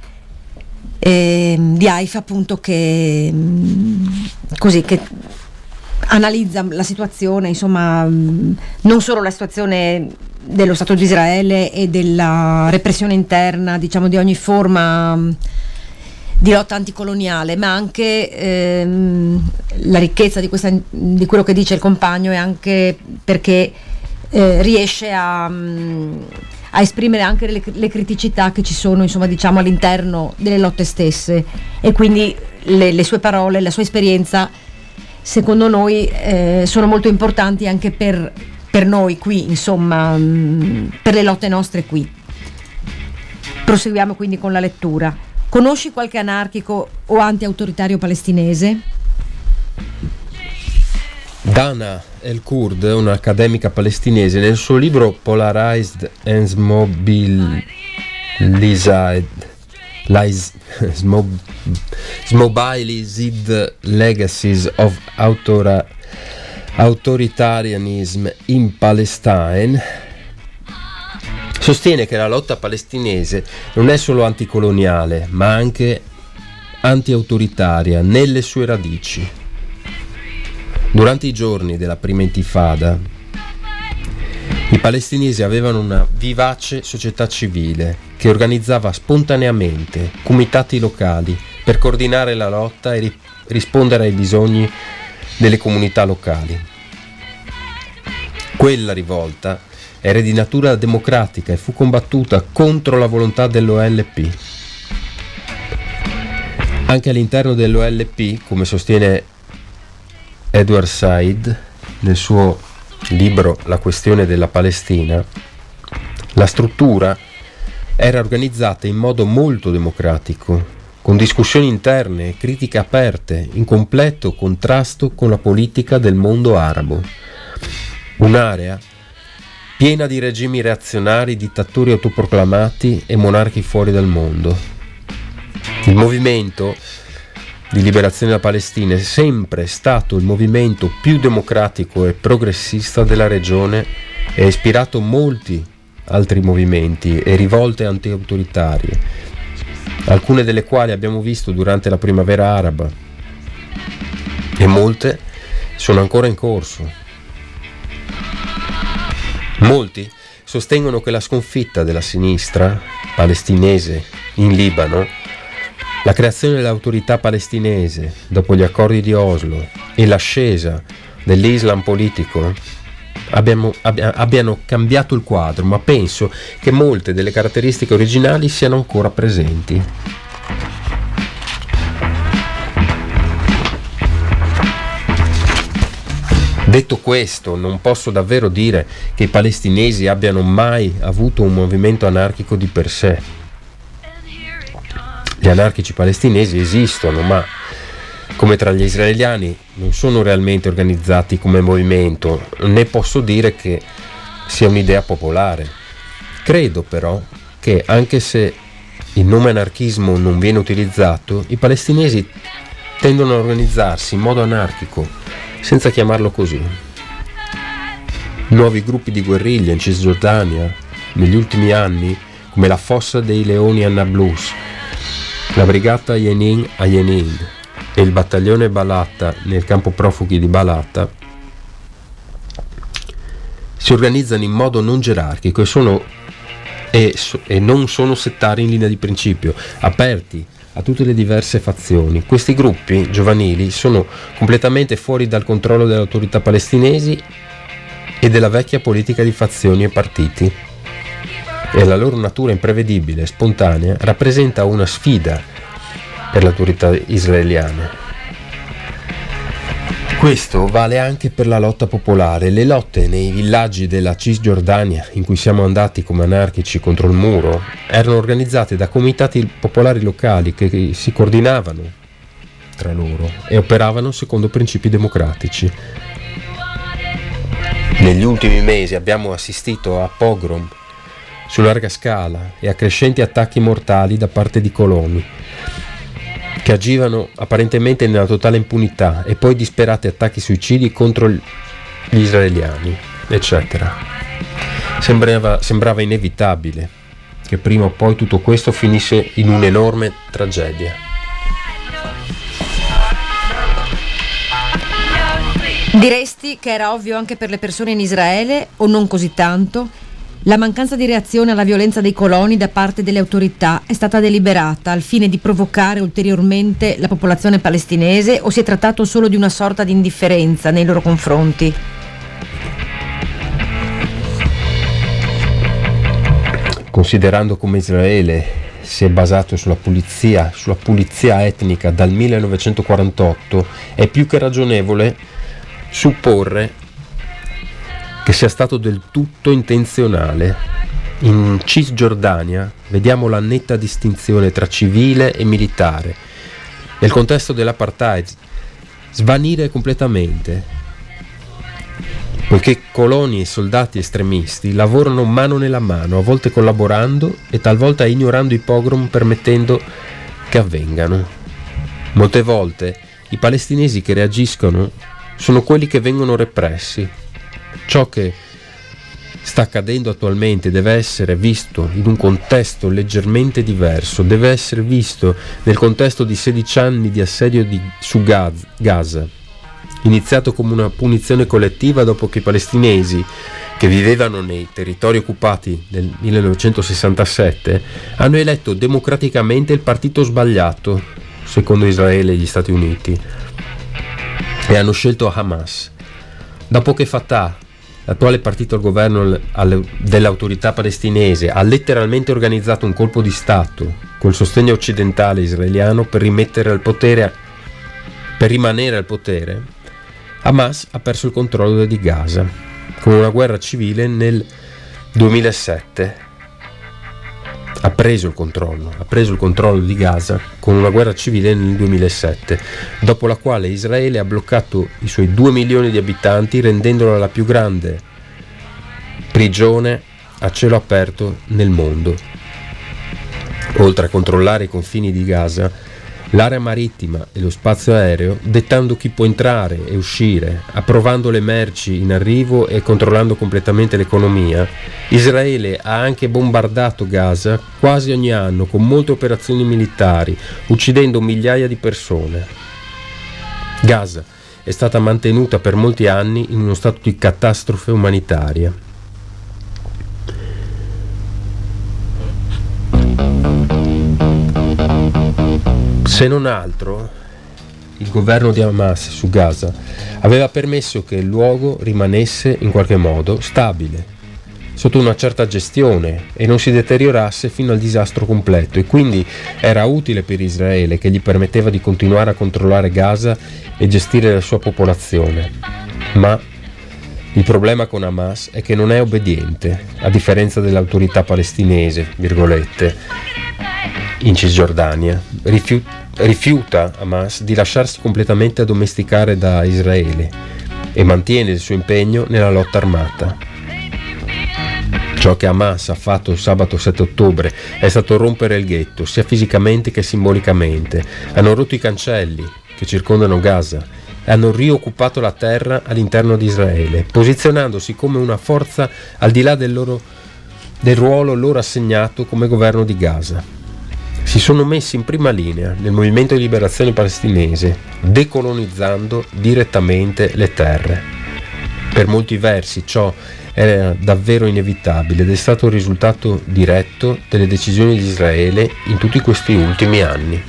S3: eh, di Haifa, appunto, che mh, così che analizza la situazione, insomma, mh, non solo la situazione dello Stato di Israele e della repressione interna, diciamo, di ogni forma mh, di lotta anticoloniale, ma anche ehm, la ricchezza di, questa, di quello che dice il compagno è anche perché eh, riesce a, mh, a esprimere anche le, le criticità che ci sono, insomma, diciamo, all'interno delle lotte stesse, e quindi le, le sue parole, la sua esperienza, secondo noi eh, sono molto importanti anche per, per noi qui, insomma, mh, per le lotte nostre qui. Proseguiamo quindi con la lettura. Conosci qualche anarchico o anti-autoritario palestinese?
S4: Dana El-Kurd, un'accademica palestinese, nel suo libro Polarized and Smobilized Smobilized Legacies of Autora, Authoritarianism in Palestine, sostiene che la lotta palestinese non è solo anticoloniale, ma anche anti-autoritaria nelle sue radici. Durante i giorni della prima intifada, i palestinesi avevano una vivace società civile che organizzava spontaneamente comitati locali per coordinare la lotta e ri- rispondere ai bisogni delle comunità locali. Quella rivolta era di natura democratica e fu combattuta contro la volontà dell'O L P. Anche all'interno dell'O L P, come sostiene Edward Said nel suo libro La questione della Palestina, la struttura era organizzata in modo molto democratico, con discussioni interne e critiche aperte, in completo contrasto con la politica del mondo arabo. Un'area piena di regimi reazionari, dittatori autoproclamati e monarchi fuori dal mondo. Il movimento di liberazione della Palestina è sempre stato il movimento più democratico e progressista della regione e ha ispirato molti altri movimenti e rivolte anti-autoritarie, alcune delle quali abbiamo visto durante la primavera araba e molte sono ancora in corso. Molti sostengono che la sconfitta della sinistra palestinese in Libano, la creazione dell'autorità palestinese dopo gli accordi di Oslo e l'ascesa dell'Islam politico abbiamo, abbia, abbiano cambiato il quadro, ma penso che molte delle caratteristiche originali siano ancora presenti. Detto questo, non posso davvero dire che i palestinesi abbiano mai avuto un movimento anarchico di per sé. Gli anarchici palestinesi esistono, ma come tra gli israeliani non sono realmente organizzati come movimento, né posso dire che sia un'idea popolare. Credo però che, anche se il nome anarchismo non viene utilizzato, i palestinesi tendono a organizzarsi in modo anarchico, senza chiamarlo così. Nuovi gruppi di guerriglia in Cisgiordania negli ultimi anni, come la Fossa dei Leoni a Nablus, la brigata Yenin a Yenin e il battaglione Balata nel campo profughi di Balata, si organizzano in modo non gerarchico e, sono, e, e non sono settari in linea di principio, aperti a tutte le diverse fazioni. Questi gruppi giovanili sono completamente fuori dal controllo delle autorità palestinesi e della vecchia politica di fazioni e partiti, e la loro natura imprevedibile e spontanea rappresenta una sfida per le autorità israeliane. Questo vale anche per la lotta popolare. Le lotte nei villaggi della Cisgiordania, in cui siamo andati come anarchici contro il muro, erano organizzate da comitati popolari locali che si coordinavano tra loro e operavano secondo principi democratici. Negli ultimi mesi abbiamo assistito a pogrom su larga scala e a crescenti attacchi mortali da parte di coloni che agivano apparentemente nella totale impunità, e poi disperati attacchi suicidi contro gli israeliani, eccetera. Sembrava, sembrava inevitabile che prima o poi tutto questo finisse in un'enorme tragedia.
S3: Diresti che era ovvio anche per le persone in Israele, o non così tanto? La mancanza di reazione alla violenza dei coloni da parte delle autorità è stata deliberata al fine di provocare ulteriormente la popolazione palestinese, o si è trattato solo di una sorta di indifferenza nei loro confronti?
S4: Considerando come Israele si è basato sulla pulizia, sulla pulizia etnica dal millenovecentoquarantotto, è più che ragionevole supporre che sia stato del tutto intenzionale. In Cisgiordania vediamo la netta distinzione tra civile e militare. Nel contesto dell'apartheid svanire completamente, poiché coloni e soldati estremisti lavorano mano nella mano, a volte collaborando e talvolta ignorando i pogrom, permettendo che avvengano. Molte volte i palestinesi che reagiscono sono quelli che vengono repressi. Ciò che sta accadendo attualmente deve essere visto in un contesto leggermente diverso, deve essere visto nel contesto di sedici anni di assedio di, su Gaz, Gaza, iniziato come una punizione collettiva dopo che i palestinesi che vivevano nei territori occupati nel millenovecentosessantasette hanno eletto democraticamente il partito sbagliato, secondo Israele e gli Stati Uniti, e hanno scelto Hamas. Dopo che Fatah, l'attuale partito al governo dell'autorità palestinese, ha letteralmente organizzato un colpo di Stato col sostegno occidentale israeliano per rimettere al potere, per rimanere al potere, Hamas ha perso il controllo di Gaza con una guerra civile nel duemilasette ha preso il controllo, ha preso il controllo di Gaza con una guerra civile nel duemilasette, dopo la quale Israele ha bloccato i suoi due milioni di abitanti, rendendola la più grande prigione a cielo aperto nel mondo. Oltre a controllare i confini di Gaza, l'area marittima e lo spazio aereo, dettando chi può entrare e uscire, approvando le merci in arrivo e controllando completamente l'economia, Israele ha anche bombardato Gaza quasi ogni anno con molte operazioni militari, uccidendo migliaia di persone. Gaza è stata mantenuta per molti anni in uno stato di catastrofe umanitaria. Se non altro, il governo di Hamas su Gaza aveva permesso che il luogo rimanesse in qualche modo stabile, sotto una certa gestione, e non si deteriorasse fino al disastro completo, e quindi era utile per Israele, che gli permetteva di continuare a controllare Gaza e gestire la sua popolazione. Ma il problema con Hamas è che non è obbediente, a differenza dell'autorità palestinese, virgolette, in Cisgiordania. Rifiuta Rifiuta Hamas di lasciarsi completamente addomesticare da Israele e mantiene il suo impegno nella lotta armata. Ciò che Hamas ha fatto sabato sette ottobre è stato rompere il ghetto, sia fisicamente che simbolicamente. Hanno rotto i cancelli che circondano Gaza e hanno rioccupato la terra all'interno di Israele, posizionandosi come una forza al di là del, loro, del ruolo loro assegnato come governo di Gaza. Si sono messi in prima linea nel movimento di liberazione palestinese, decolonizzando direttamente le terre. Per molti versi ciò era davvero inevitabile ed è stato il risultato diretto delle decisioni di Israele in tutti questi ultimi anni.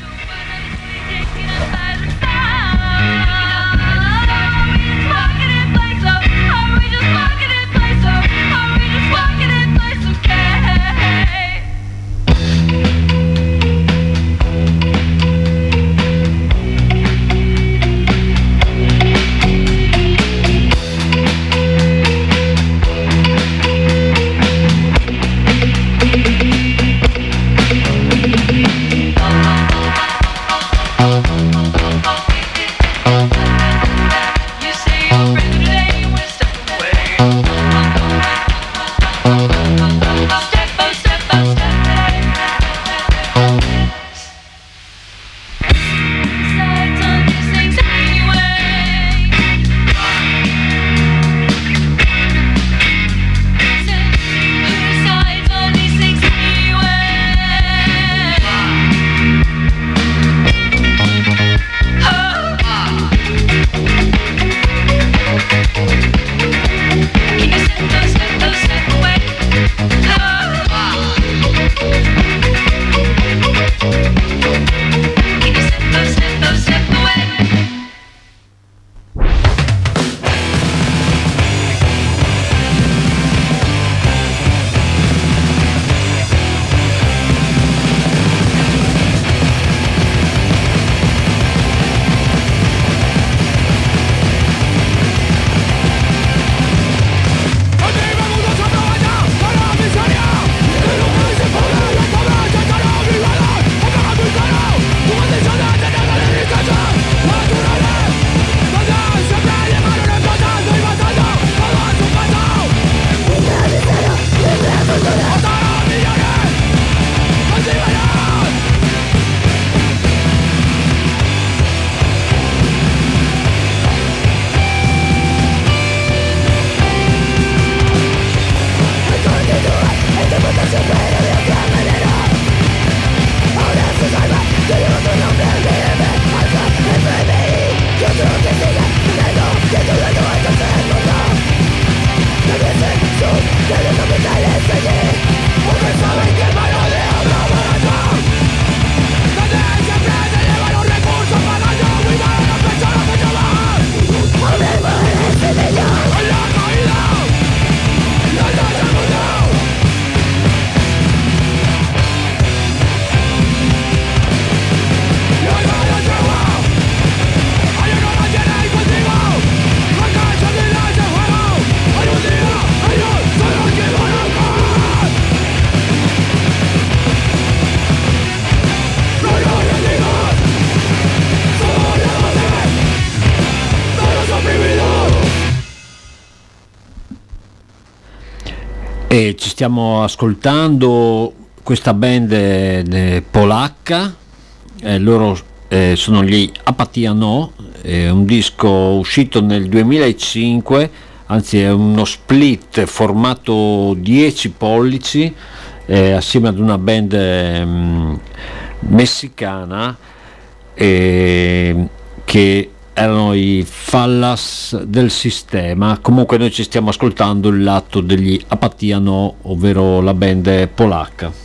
S1: E ci stiamo ascoltando questa band eh, polacca, eh, loro eh, sono gli Apatia No, è un disco uscito nel duemilacinque, anzi è uno split formato dieci pollici eh, assieme ad una band eh, messicana eh, che erano i Fallas del Sistema. Comunque noi ci stiamo ascoltando il lato degli Apatia No, ovvero la band polacca.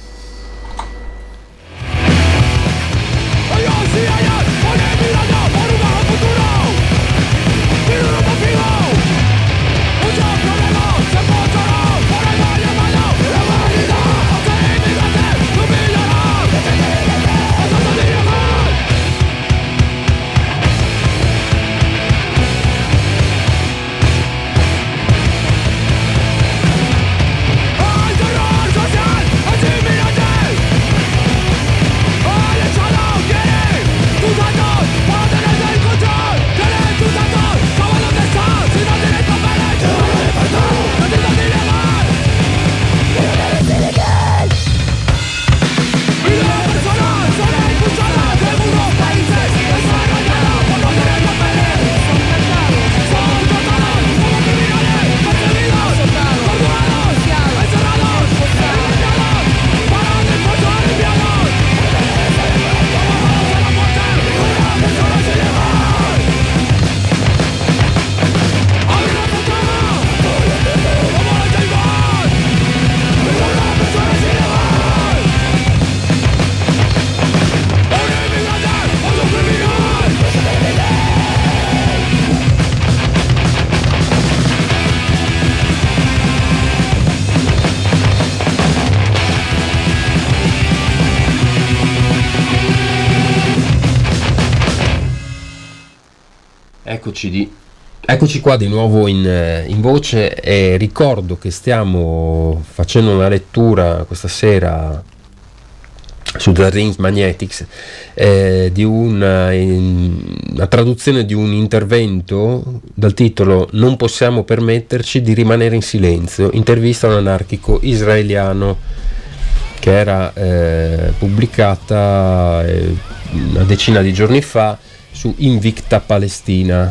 S4: Eccoci, di, eccoci qua di nuovo in, in voce, e ricordo che stiamo facendo una lettura questa sera su Jardins Magnetics eh, di una, in, una traduzione di un intervento dal titolo "Non possiamo permetterci di rimanere in silenzio", intervista a un anarchico israeliano, che era eh, pubblicata eh, una decina di giorni fa su Invicta Palestina.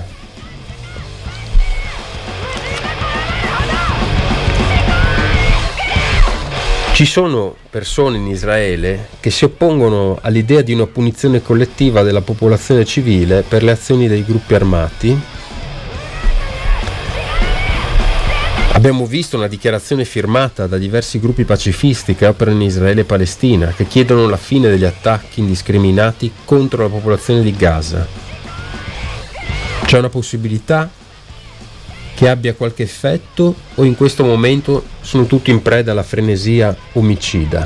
S4: Ci sono persone in Israele che si oppongono all'idea di una punizione collettiva della popolazione civile per le azioni dei gruppi armati. Abbiamo visto una dichiarazione firmata da diversi gruppi pacifisti che operano in Israele e Palestina, che chiedono la fine degli attacchi indiscriminati contro la popolazione di Gaza. C'è una possibilità che abbia qualche effetto, o in questo momento sono tutti in preda alla frenesia omicida?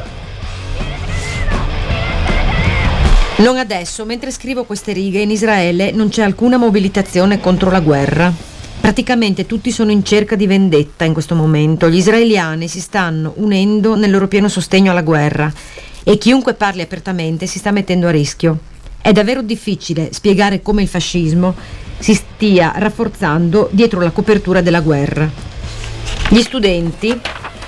S3: Non adesso, mentre scrivo queste righe, in Israele non c'è alcuna mobilitazione contro la guerra. Praticamente tutti sono in cerca di vendetta in questo momento. Gli israeliani si stanno unendo nel loro pieno sostegno alla guerra e chiunque parli apertamente si sta mettendo a rischio. È davvero difficile spiegare come il fascismo si stia rafforzando dietro la copertura della guerra. Gli studenti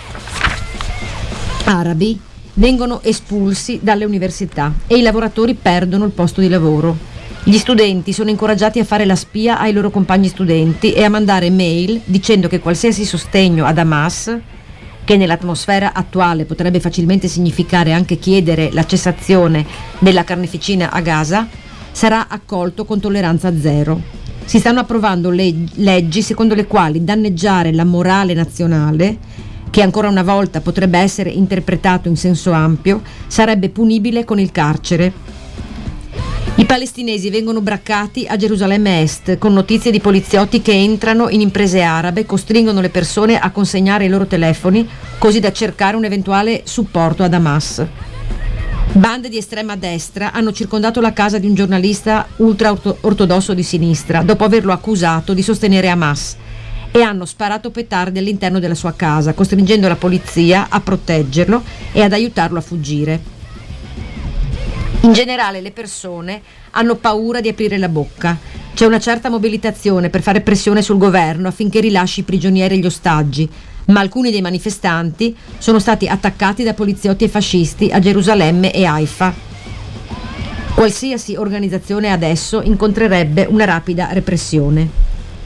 S3: arabi vengono espulsi dalle università e i lavoratori perdono il posto di lavoro. Gli studenti sono incoraggiati a fare la spia ai loro compagni studenti e a mandare mail dicendo che qualsiasi sostegno ad Hamas, che nell'atmosfera attuale potrebbe facilmente significare anche chiedere la cessazione della carneficina a Gaza, sarà accolto con tolleranza zero. Si stanno approvando leg- leggi secondo le quali danneggiare la morale nazionale, che ancora una volta potrebbe essere interpretato in senso ampio, sarebbe punibile con il carcere. I palestinesi vengono braccati a Gerusalemme Est con notizie di poliziotti che entrano in imprese arabe, costringono le persone a consegnare i loro telefoni così da cercare un eventuale supporto ad Hamas. Bande di estrema destra hanno circondato la casa di un giornalista ultra-ortodosso di sinistra dopo averlo accusato di sostenere Hamas e hanno sparato petardi all'interno della sua casa, costringendo la polizia a proteggerlo e ad aiutarlo a fuggire. In generale le persone hanno paura di aprire la bocca. C'è una certa mobilitazione per fare pressione sul governo affinché rilasci i prigionieri e gli ostaggi, ma alcuni dei manifestanti sono stati attaccati da poliziotti e fascisti a Gerusalemme e Haifa. Qualsiasi organizzazione adesso incontrerebbe una rapida repressione.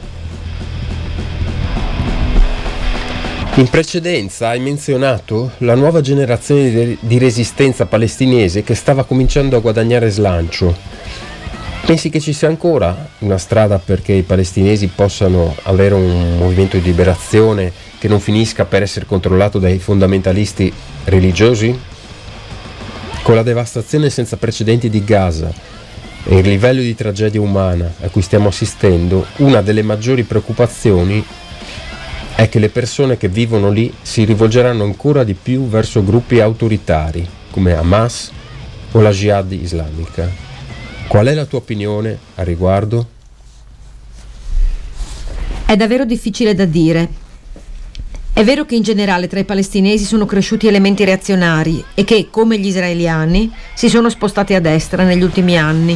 S4: In precedenza hai menzionato la nuova generazione di resistenza palestinese che stava cominciando a guadagnare slancio. Pensi che ci sia ancora una strada perché i palestinesi possano avere un movimento di liberazione che non finisca per essere controllato dai fondamentalisti religiosi? Con la devastazione senza precedenti di Gaza e il livello di tragedia umana a cui stiamo assistendo, una delle maggiori preoccupazioni è che le persone che vivono lì si rivolgeranno ancora di più verso gruppi autoritari come Hamas o la Jihad islamica. Qual è la tua opinione a riguardo?
S3: È davvero difficile da dire. È vero che in generale tra i palestinesi sono cresciuti elementi reazionari e che, come gli israeliani, si sono spostati a destra negli ultimi anni.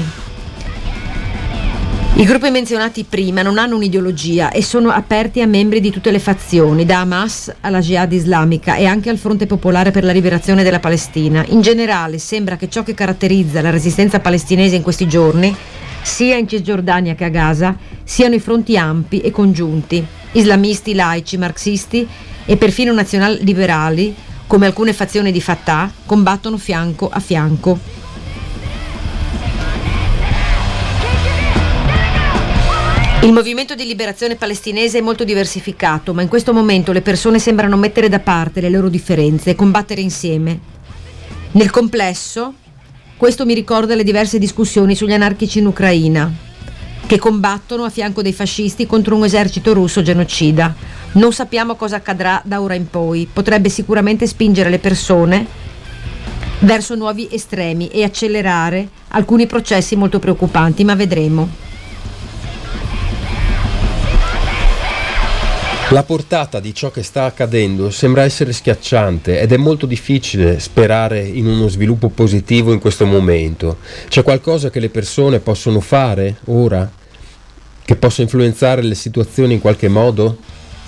S3: I gruppi menzionati prima non hanno un'ideologia e sono aperti a membri di tutte le fazioni, da Hamas alla Jihad islamica e anche al Fronte Popolare per la Liberazione della Palestina. In generale sembra che ciò che caratterizza la resistenza palestinese in questi giorni, sia in Cisgiordania che a Gaza, siano i fronti ampi e congiunti, islamisti, laici, marxisti e perfino nazional-liberali, come alcune fazioni di Fatah, combattono fianco a fianco. Il movimento di liberazione palestinese è molto diversificato, ma in questo momento le persone sembrano mettere da parte le loro differenze e combattere insieme. Nel complesso, questo mi ricorda le diverse discussioni sugli anarchici in Ucraina, che combattono a fianco dei fascisti contro un esercito russo genocida. Non sappiamo cosa accadrà da ora in poi. Potrebbe sicuramente spingere le persone verso nuovi estremi e accelerare alcuni processi molto preoccupanti, ma vedremo.
S4: La portata di ciò che sta accadendo sembra essere schiacciante ed è molto difficile sperare in uno sviluppo positivo in questo momento. C'è qualcosa che le persone possono fare ora che possa influenzare le situazioni in qualche modo?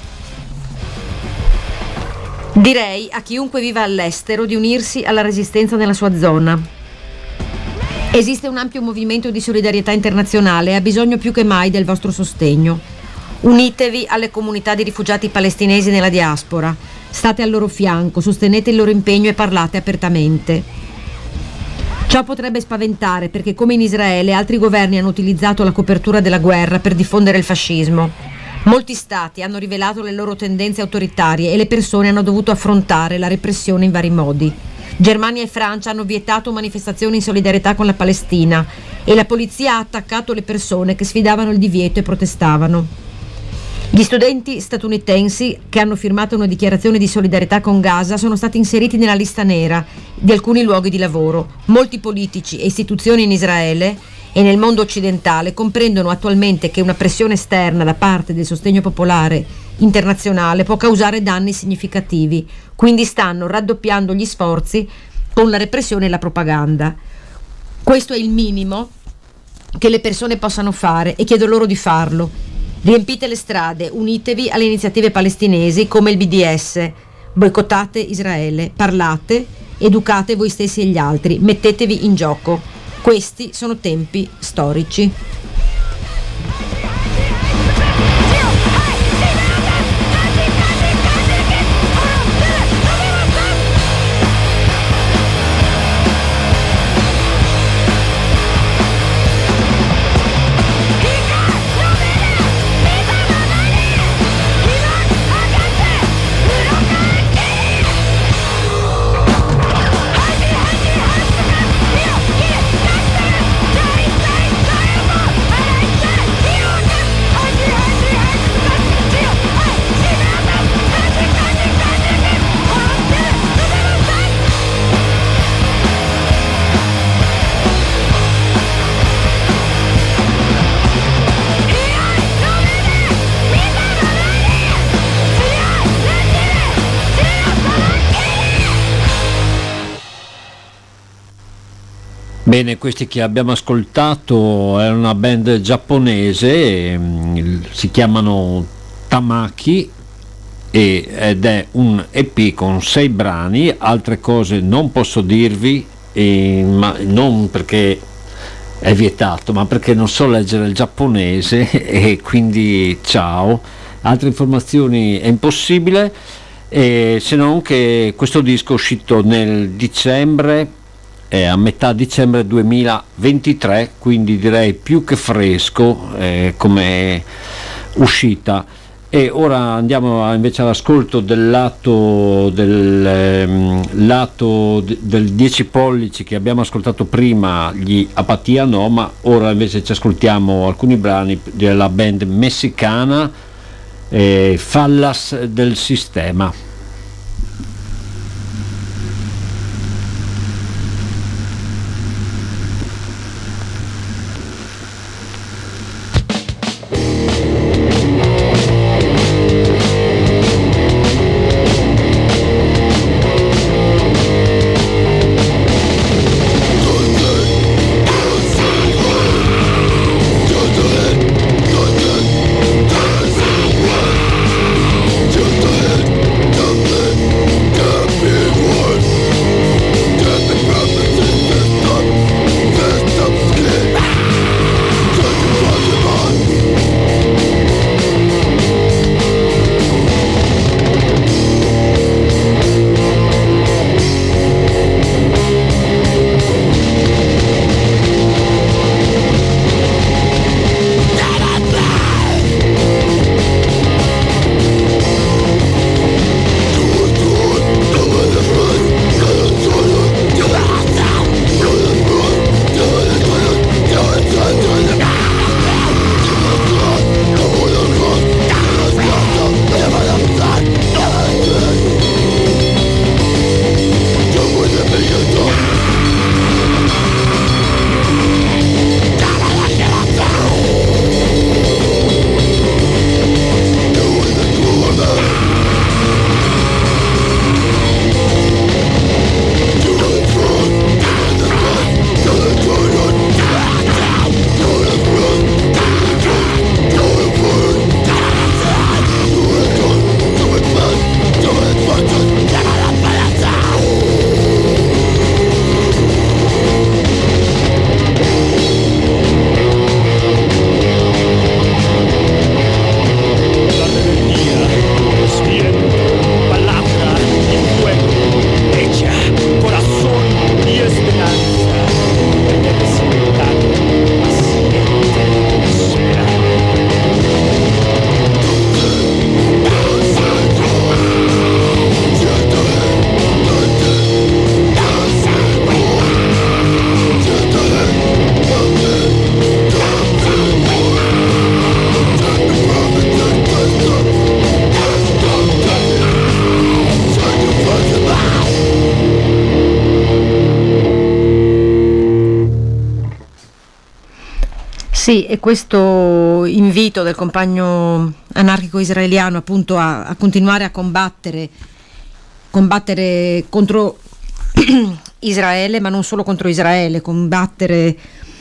S3: Direi a chiunque viva all'estero di unirsi alla resistenza nella sua zona. Esiste un ampio movimento di solidarietà internazionale e ha bisogno più che mai del vostro sostegno. Unitevi alle comunità di rifugiati palestinesi nella diaspora, state al loro fianco, sostenete il loro impegno e parlate apertamente. Ciò potrebbe spaventare perché, come in Israele, altri governi hanno utilizzato la copertura della guerra per diffondere il fascismo. Molti stati hanno rivelato le loro tendenze autoritarie e le persone hanno dovuto affrontare la repressione in vari modi. Germania e Francia hanno vietato manifestazioni in solidarietà con la Palestina e la polizia ha attaccato le persone che sfidavano il divieto e protestavano. Gli studenti statunitensi che hanno firmato una dichiarazione di solidarietà con Gaza sono stati inseriti nella lista nera di alcuni luoghi di lavoro. Molti politici e istituzioni in Israele e nel mondo occidentale comprendono attualmente che una pressione esterna da parte del sostegno popolare internazionale può causare danni significativi, quindi stanno raddoppiando gli sforzi con la repressione e la propaganda. Questo è il minimo che le persone possano fare e chiedo loro di farlo. Riempite le strade, unitevi alle iniziative palestinesi come il B D S, boicottate Israele, parlate, educate voi stessi e gli altri, mettetevi in gioco. Questi sono tempi storici.
S1: Bene, questi che abbiamo ascoltato è una band giapponese, ehm, si chiamano Tamaki e, ed è un E P con sei brani. Altre cose non posso dirvi, e, ma non perché è vietato, ma perché non so leggere il giapponese e quindi ciao, altre informazioni è impossibile. E se non che questo disco è uscito nel dicembre, eh, a metà dicembre duemilaventitré, quindi direi più che fresco eh, come uscita. E ora andiamo a, invece all'ascolto del lato del ehm, lato d- del dieci pollici che abbiamo ascoltato prima, gli Apatia No, ma ora invece ci ascoltiamo alcuni brani della band messicana eh, Fallas del Sistema.
S3: Sì, e questo invito del compagno anarchico israeliano appunto a, a continuare a combattere, combattere contro Israele, ma non solo contro Israele, combattere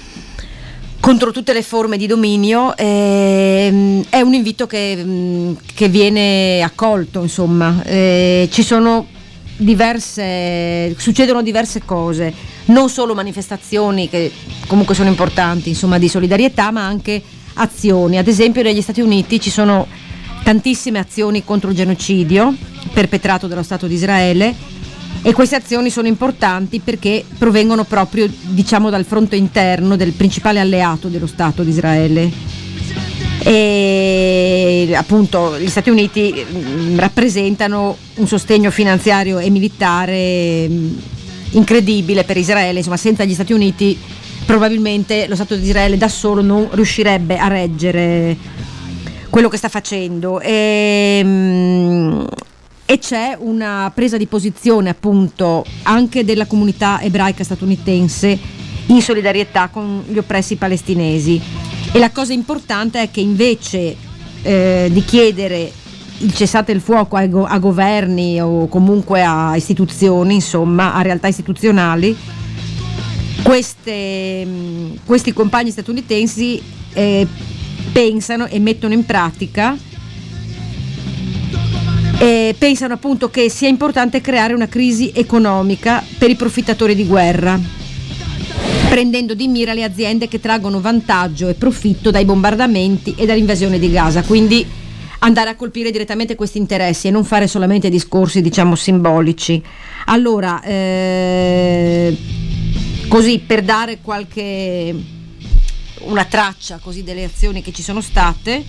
S3: contro tutte le forme di dominio, eh, è un invito che, che viene accolto, insomma. Eh, ci sono diverse, succedono diverse cose, non solo manifestazioni che comunque sono importanti, insomma, di solidarietà, ma anche azioni. Ad esempio negli Stati Uniti ci sono tantissime azioni contro il genocidio perpetrato dallo Stato di Israele, e queste azioni sono importanti perché provengono proprio, diciamo, dal fronte interno del principale alleato dello Stato di Israele. E appunto gli Stati Uniti mh, rappresentano un sostegno finanziario e militare mh, incredibile per Israele. Insomma, senza gli Stati Uniti probabilmente lo Stato di Israele da solo non riuscirebbe a reggere quello che sta facendo. E, mh, e c'è una presa di posizione appunto anche della comunità ebraica statunitense in solidarietà con gli oppressi palestinesi. E la cosa importante è che invece eh, di chiedere il cessate il fuoco a, go- a governi o comunque a istituzioni, insomma a realtà istituzionali, queste, mh, questi compagni statunitensi eh, pensano e mettono in pratica E pensano appunto che sia importante creare una crisi economica per i profittatori di guerra, prendendo di mira le aziende che traggono vantaggio e profitto dai bombardamenti e dall'invasione di Gaza, quindi andare a colpire direttamente questi interessi e non fare solamente discorsi, diciamo, simbolici. Allora, eh, così per dare qualche una traccia così delle azioni che ci sono state,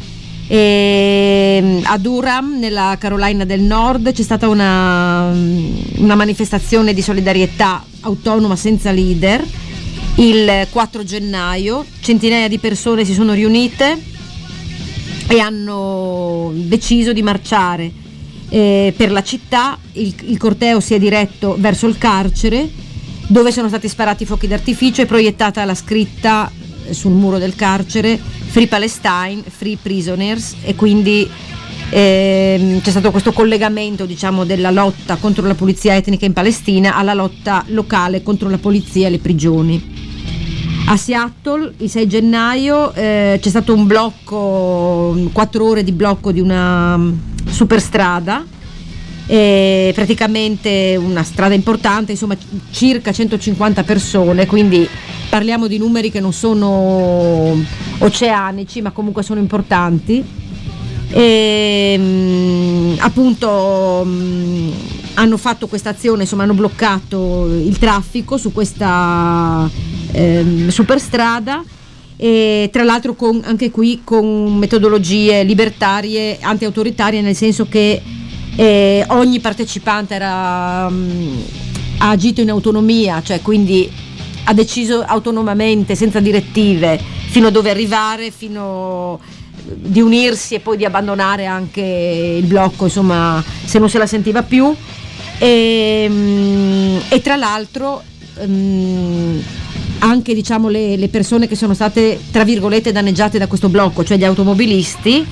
S3: e a Durham, nella Carolina del Nord, c'è stata una, una manifestazione di solidarietà autonoma senza leader il quattro gennaio. Centinaia di persone si sono riunite e hanno deciso di marciare eh, per la città. Il, il corteo si è diretto verso il carcere, dove sono stati sparati fuochi d'artificio e proiettata la scritta sul muro del carcere Free Palestine, Free Prisoners, e quindi eh, c'è stato questo collegamento, diciamo, della lotta contro la pulizia etnica in Palestina alla lotta locale contro la polizia e le prigioni. A Seattle il sei gennaio eh, c'è stato un blocco, quattro ore di blocco di una superstrada, eh, praticamente una strada importante, insomma circa centocinquanta persone, quindi parliamo di numeri che non sono oceanici ma comunque sono importanti. E, mh, appunto mh, hanno fatto questa azione, insomma hanno bloccato il traffico su questa ehm, superstrada, e tra l'altro con, anche qui con metodologie libertarie, anti-autoritarie, nel senso che eh, ogni partecipante era, mh, ha agito in autonomia, cioè quindi ha deciso autonomamente, senza direttive, fino a dove arrivare, fino di unirsi e poi di abbandonare anche il blocco, insomma, se non se la sentiva più. E, e tra l'altro um, anche, diciamo, le, le persone che sono state tra virgolette danneggiate da questo blocco, cioè gli automobilisti,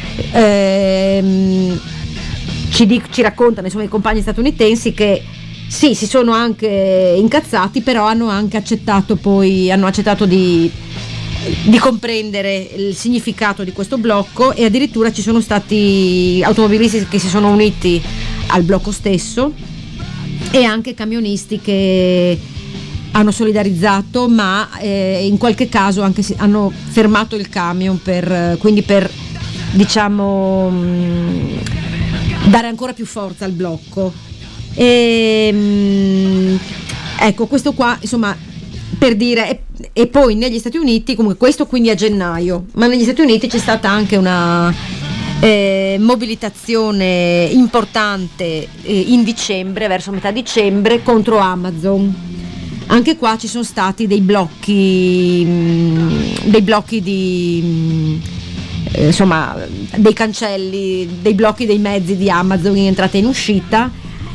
S3: ehm, ci, dic- ci raccontano, insomma, i compagni statunitensi che sì, si sono anche incazzati, però hanno anche accettato poi hanno accettato di di comprendere il significato di questo blocco, e addirittura ci sono stati automobilisti che si sono uniti al blocco stesso e anche camionisti che hanno solidarizzato, ma eh, in qualche caso anche si, hanno fermato il camion per, quindi per, diciamo, mh, dare ancora più forza al blocco. E, mh, ecco, questo qua, insomma, per dire. E, e poi negli Stati Uniti, comunque questo quindi a gennaio, ma negli Stati Uniti c'è stata anche una eh, mobilitazione importante eh, in dicembre, verso metà dicembre, contro Amazon. Anche qua ci sono stati dei blocchi mh, dei blocchi di mh, eh, insomma dei cancelli, dei blocchi dei mezzi di Amazon in entrata e in uscita,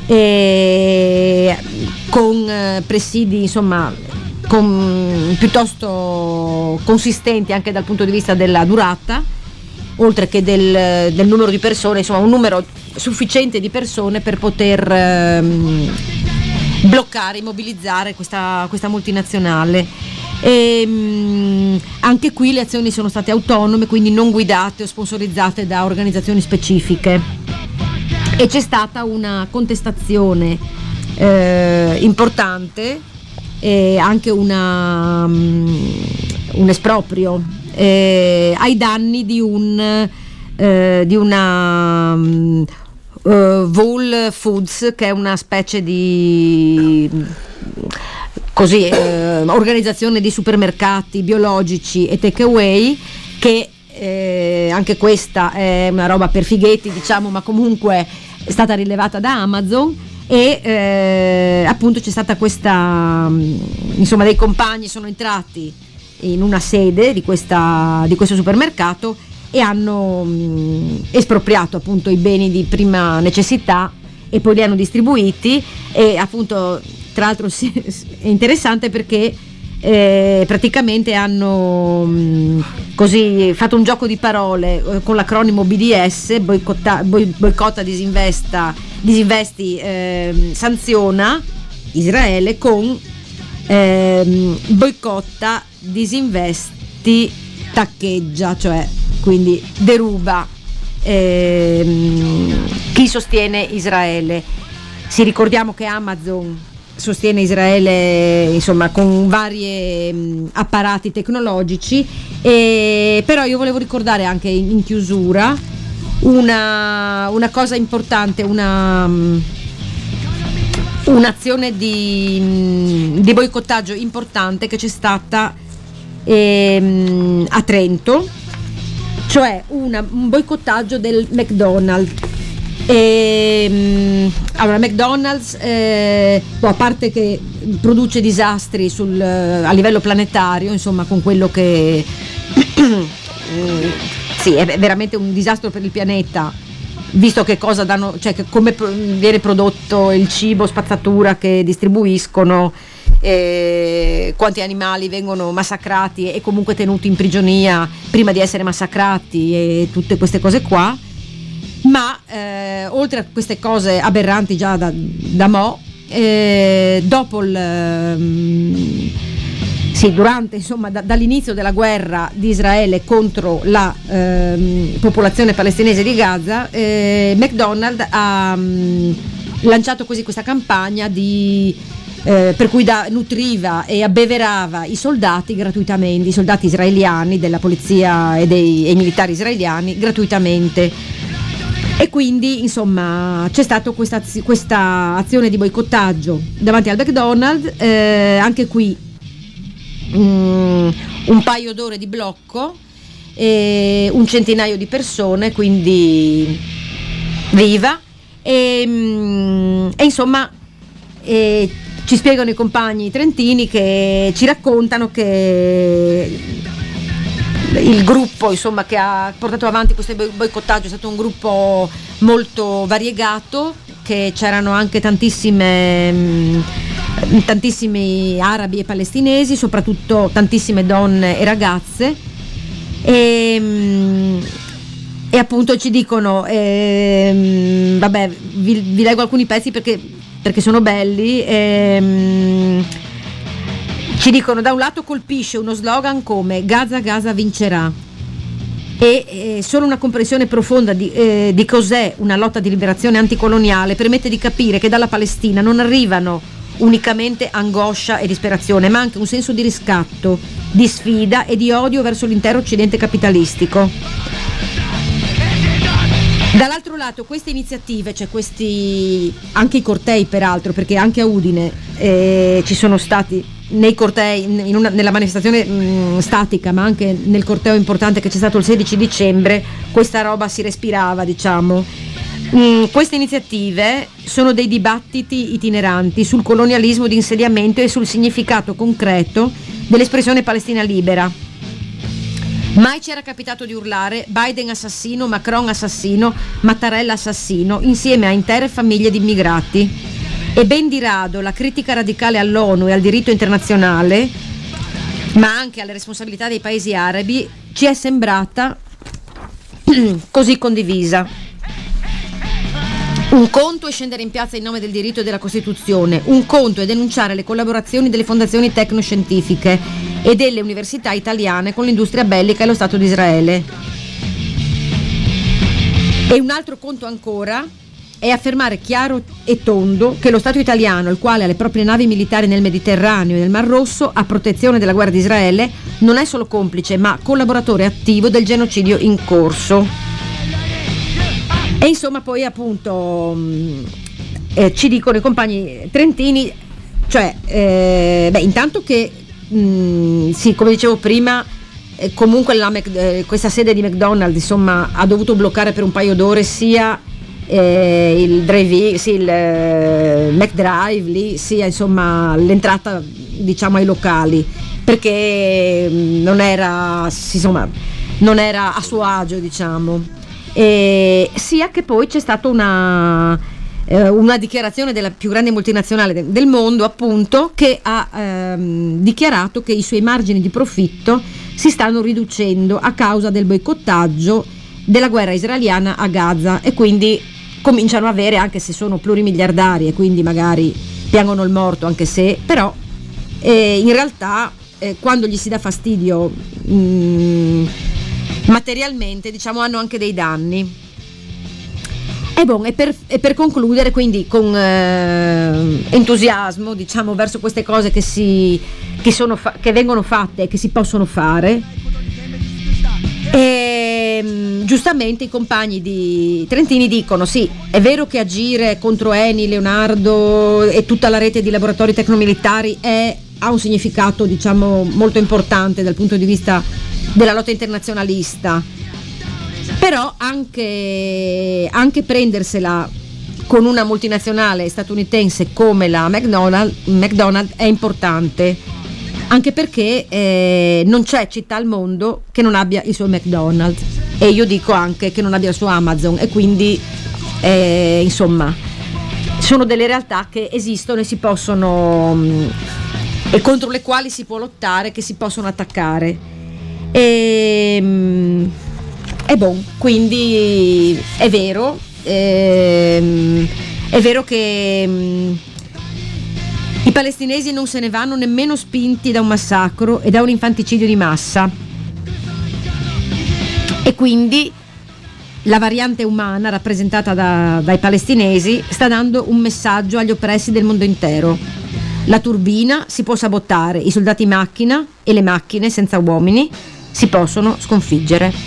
S3: e con eh, presidi, insomma, Con, piuttosto consistenti anche dal punto di vista della durata, oltre che del, del numero di persone, insomma un numero sufficiente di persone per poter ehm, bloccare, immobilizzare questa, questa multinazionale. E, mh, anche qui le azioni sono state autonome, quindi non guidate o sponsorizzate da organizzazioni specifiche, e c'è stata una contestazione eh, importante, e anche una, um, un esproprio eh, ai danni di un eh, di una um, uh, Whole Foods, che è una specie di così eh, organizzazione di supermercati biologici e takeaway, che eh, anche questa è una roba per fighetti, diciamo, ma comunque è stata rilevata da Amazon. E eh, appunto c'è stata questa, insomma, dei compagni sono entrati in una sede di, questa, di questo supermercato e hanno mh, espropriato appunto i beni di prima necessità e poi li hanno distribuiti. E appunto, tra l'altro, sì, è interessante perché eh, praticamente hanno mh, così fatto un gioco di parole eh, con l'acronimo B D S, boicotta, boi, boicotta, disinvesta, disinvesti, eh, sanziona Israele, con eh, boicotta, disinvesti, taccheggia, cioè quindi deruba eh, chi chi sostiene Israele. Sì, ricordiamo che Amazon sostiene Israele, insomma, con vari mh, apparati tecnologici, e, però io volevo ricordare anche in, in chiusura una, una cosa importante, una mh, un'azione di, mh, di boicottaggio importante che c'è stata ehm, a Trento, cioè una, un boicottaggio del McDonald's. E, allora McDonald's eh, a parte che produce disastri sul, a livello planetario, insomma, con quello che sì, è veramente un disastro per il pianeta, visto che cosa danno, cioè che come viene prodotto il cibo, spazzatura che distribuiscono, eh, quanti animali vengono massacrati e comunque tenuti in prigionia prima di essere massacrati e tutte queste cose qua. Ma eh, oltre a queste cose aberranti già da, da mo', eh, dopo il um, sì, durante, insomma, da, dall'inizio della guerra di Israele contro la um, popolazione palestinese di Gaza, eh, McDonald's ha um, lanciato così questa campagna di eh, per cui da, nutriva e abbeverava i soldati gratuitamente, i soldati israeliani della polizia e dei e i militari israeliani gratuitamente. E quindi, insomma, c'è stata questa, questa azione di boicottaggio davanti al McDonald's, eh, anche qui um, un paio d'ore di blocco, eh, un centinaio di persone, quindi viva, e, um, e insomma eh, ci spiegano i compagni trentini che ci raccontano che il gruppo, insomma, che ha portato avanti questo boicottaggio è stato un gruppo molto variegato, che c'erano anche tantissime mh, tantissimi arabi e palestinesi, soprattutto tantissime donne e ragazze, e, mh, e appunto ci dicono ehm, vabbè, vi, vi leggo alcuni pezzi perché, perché sono belli. ehm, Ci dicono: da un lato colpisce uno slogan come Gaza Gaza vincerà, e eh, solo una comprensione profonda di, eh, di cos'è una lotta di liberazione anticoloniale permette di capire che dalla Palestina non arrivano unicamente angoscia e disperazione, ma anche un senso di riscatto, di sfida e di odio verso l'intero occidente capitalistico. Dall'altro lato queste iniziative, cioè questi anche i cortei, peraltro, perché anche a Udine eh, ci sono stati nei cortei, in una, nella manifestazione mh, statica, ma anche nel corteo importante che c'è stato il sedici dicembre, questa roba si respirava, diciamo. Mh, queste iniziative sono dei dibattiti itineranti sul colonialismo di insediamento e sul significato concreto dell'espressione Palestina libera. Mai ci era capitato di urlare Biden assassino, Macron assassino, Mattarella assassino, insieme a intere famiglie di immigrati. E ben di rado la critica radicale all'ONU e al diritto internazionale, ma anche alle responsabilità dei paesi arabi, ci è sembrata così condivisa. Un conto è scendere in piazza in nome del diritto e della Costituzione, un conto è denunciare le collaborazioni delle fondazioni tecnoscientifiche e delle università italiane con l'industria bellica e lo Stato di Israele. E un altro conto ancora è affermare chiaro e tondo che lo Stato italiano, il quale ha le proprie navi militari nel Mediterraneo e nel Mar Rosso a protezione della guerra di Israele, non è solo complice ma collaboratore attivo del genocidio in corso. E insomma poi appunto eh, ci dicono i compagni trentini, cioè eh, beh, intanto che mh, sì, come dicevo prima, eh, comunque la Mac, eh, questa sede di McDonald's, insomma, ha dovuto bloccare per un paio d'ore sia eh, il drive, sì, il eh, McDrive lì, sia insomma l'entrata, diciamo, ai locali, perché mh, non era, sì, insomma, non era a suo agio, diciamo. E sia che poi c'è stata una, eh, una dichiarazione della più grande multinazionale de- del mondo, appunto, che ha ehm, dichiarato che i suoi margini di profitto si stanno riducendo a causa del boicottaggio della guerra israeliana a Gaza, e quindi cominciano a avere, anche se sono plurimiliardari e quindi magari piangono il morto, anche se però eh, in realtà eh, quando gli si dà fastidio mh, materialmente, diciamo, hanno anche dei danni. E, bon, e, per, e per concludere, quindi con eh, entusiasmo, diciamo, verso queste cose che, si, che, sono fa- che vengono fatte e che si possono fare, e mh, giustamente i compagni di Trentini dicono: sì, è vero che agire contro Eni, Leonardo e tutta la rete di laboratori tecnomilitari è, ha un significato, diciamo, molto importante dal punto di vista della lotta internazionalista, però anche, anche prendersela con una multinazionale statunitense come la McDonald's, McDonald's è importante, anche perché eh, non c'è città al mondo che non abbia il suo McDonald's, e io dico anche che non abbia il suo Amazon, e quindi eh, insomma sono delle realtà che esistono e si possono mh, e contro le quali si può lottare, che si possono attaccare, e mh, è bon, quindi è vero, ehm, è vero che mh, i palestinesi non se ne vanno nemmeno spinti da un massacro e da un infanticidio di massa, e quindi la variante umana rappresentata da, dai palestinesi sta dando un messaggio agli oppressi del mondo intero: la turbina si può sabotare, i soldati macchina e le macchine senza uomini si possono sconfiggere.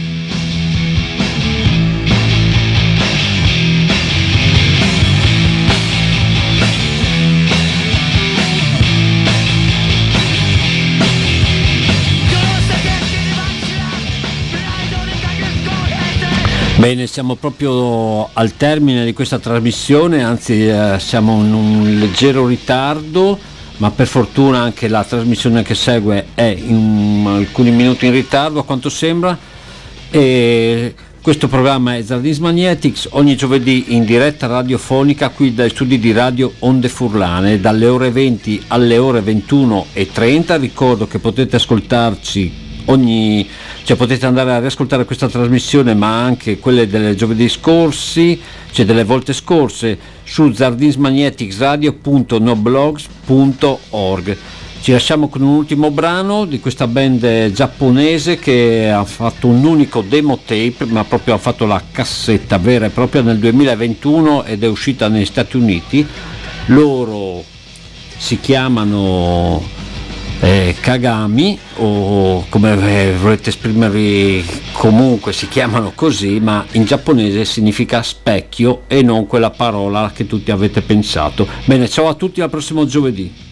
S1: Bene, siamo proprio al termine di questa trasmissione, anzi eh, siamo in un leggero ritardo, ma per fortuna anche la trasmissione che segue è in alcuni minuti in ritardo a quanto sembra. E questo programma è Zardins Magnetics, ogni giovedì in diretta radiofonica qui dai studi di Radio Onde Furlane dalle ore venti alle ore ventuno e trenta. Ricordo che potete ascoltarci ogni, cioè potete andare a riascoltare questa trasmissione, ma anche quelle delle giovedì scorsi, cioè delle volte scorse, su zardinsmagneticsradio punto noblogs punto org. Ci lasciamo con un ultimo brano di questa band giapponese che ha fatto un unico demo tape, ma proprio ha fatto la cassetta vera e propria nel duemilaventuno ed è uscita negli Stati Uniti. Loro si chiamano eh, Kagami, o come eh, volete esprimervi, comunque si chiamano così, ma in giapponese significa specchio e non quella parola che tutti avete pensato. Bene, ciao a tutti, al prossimo giovedì.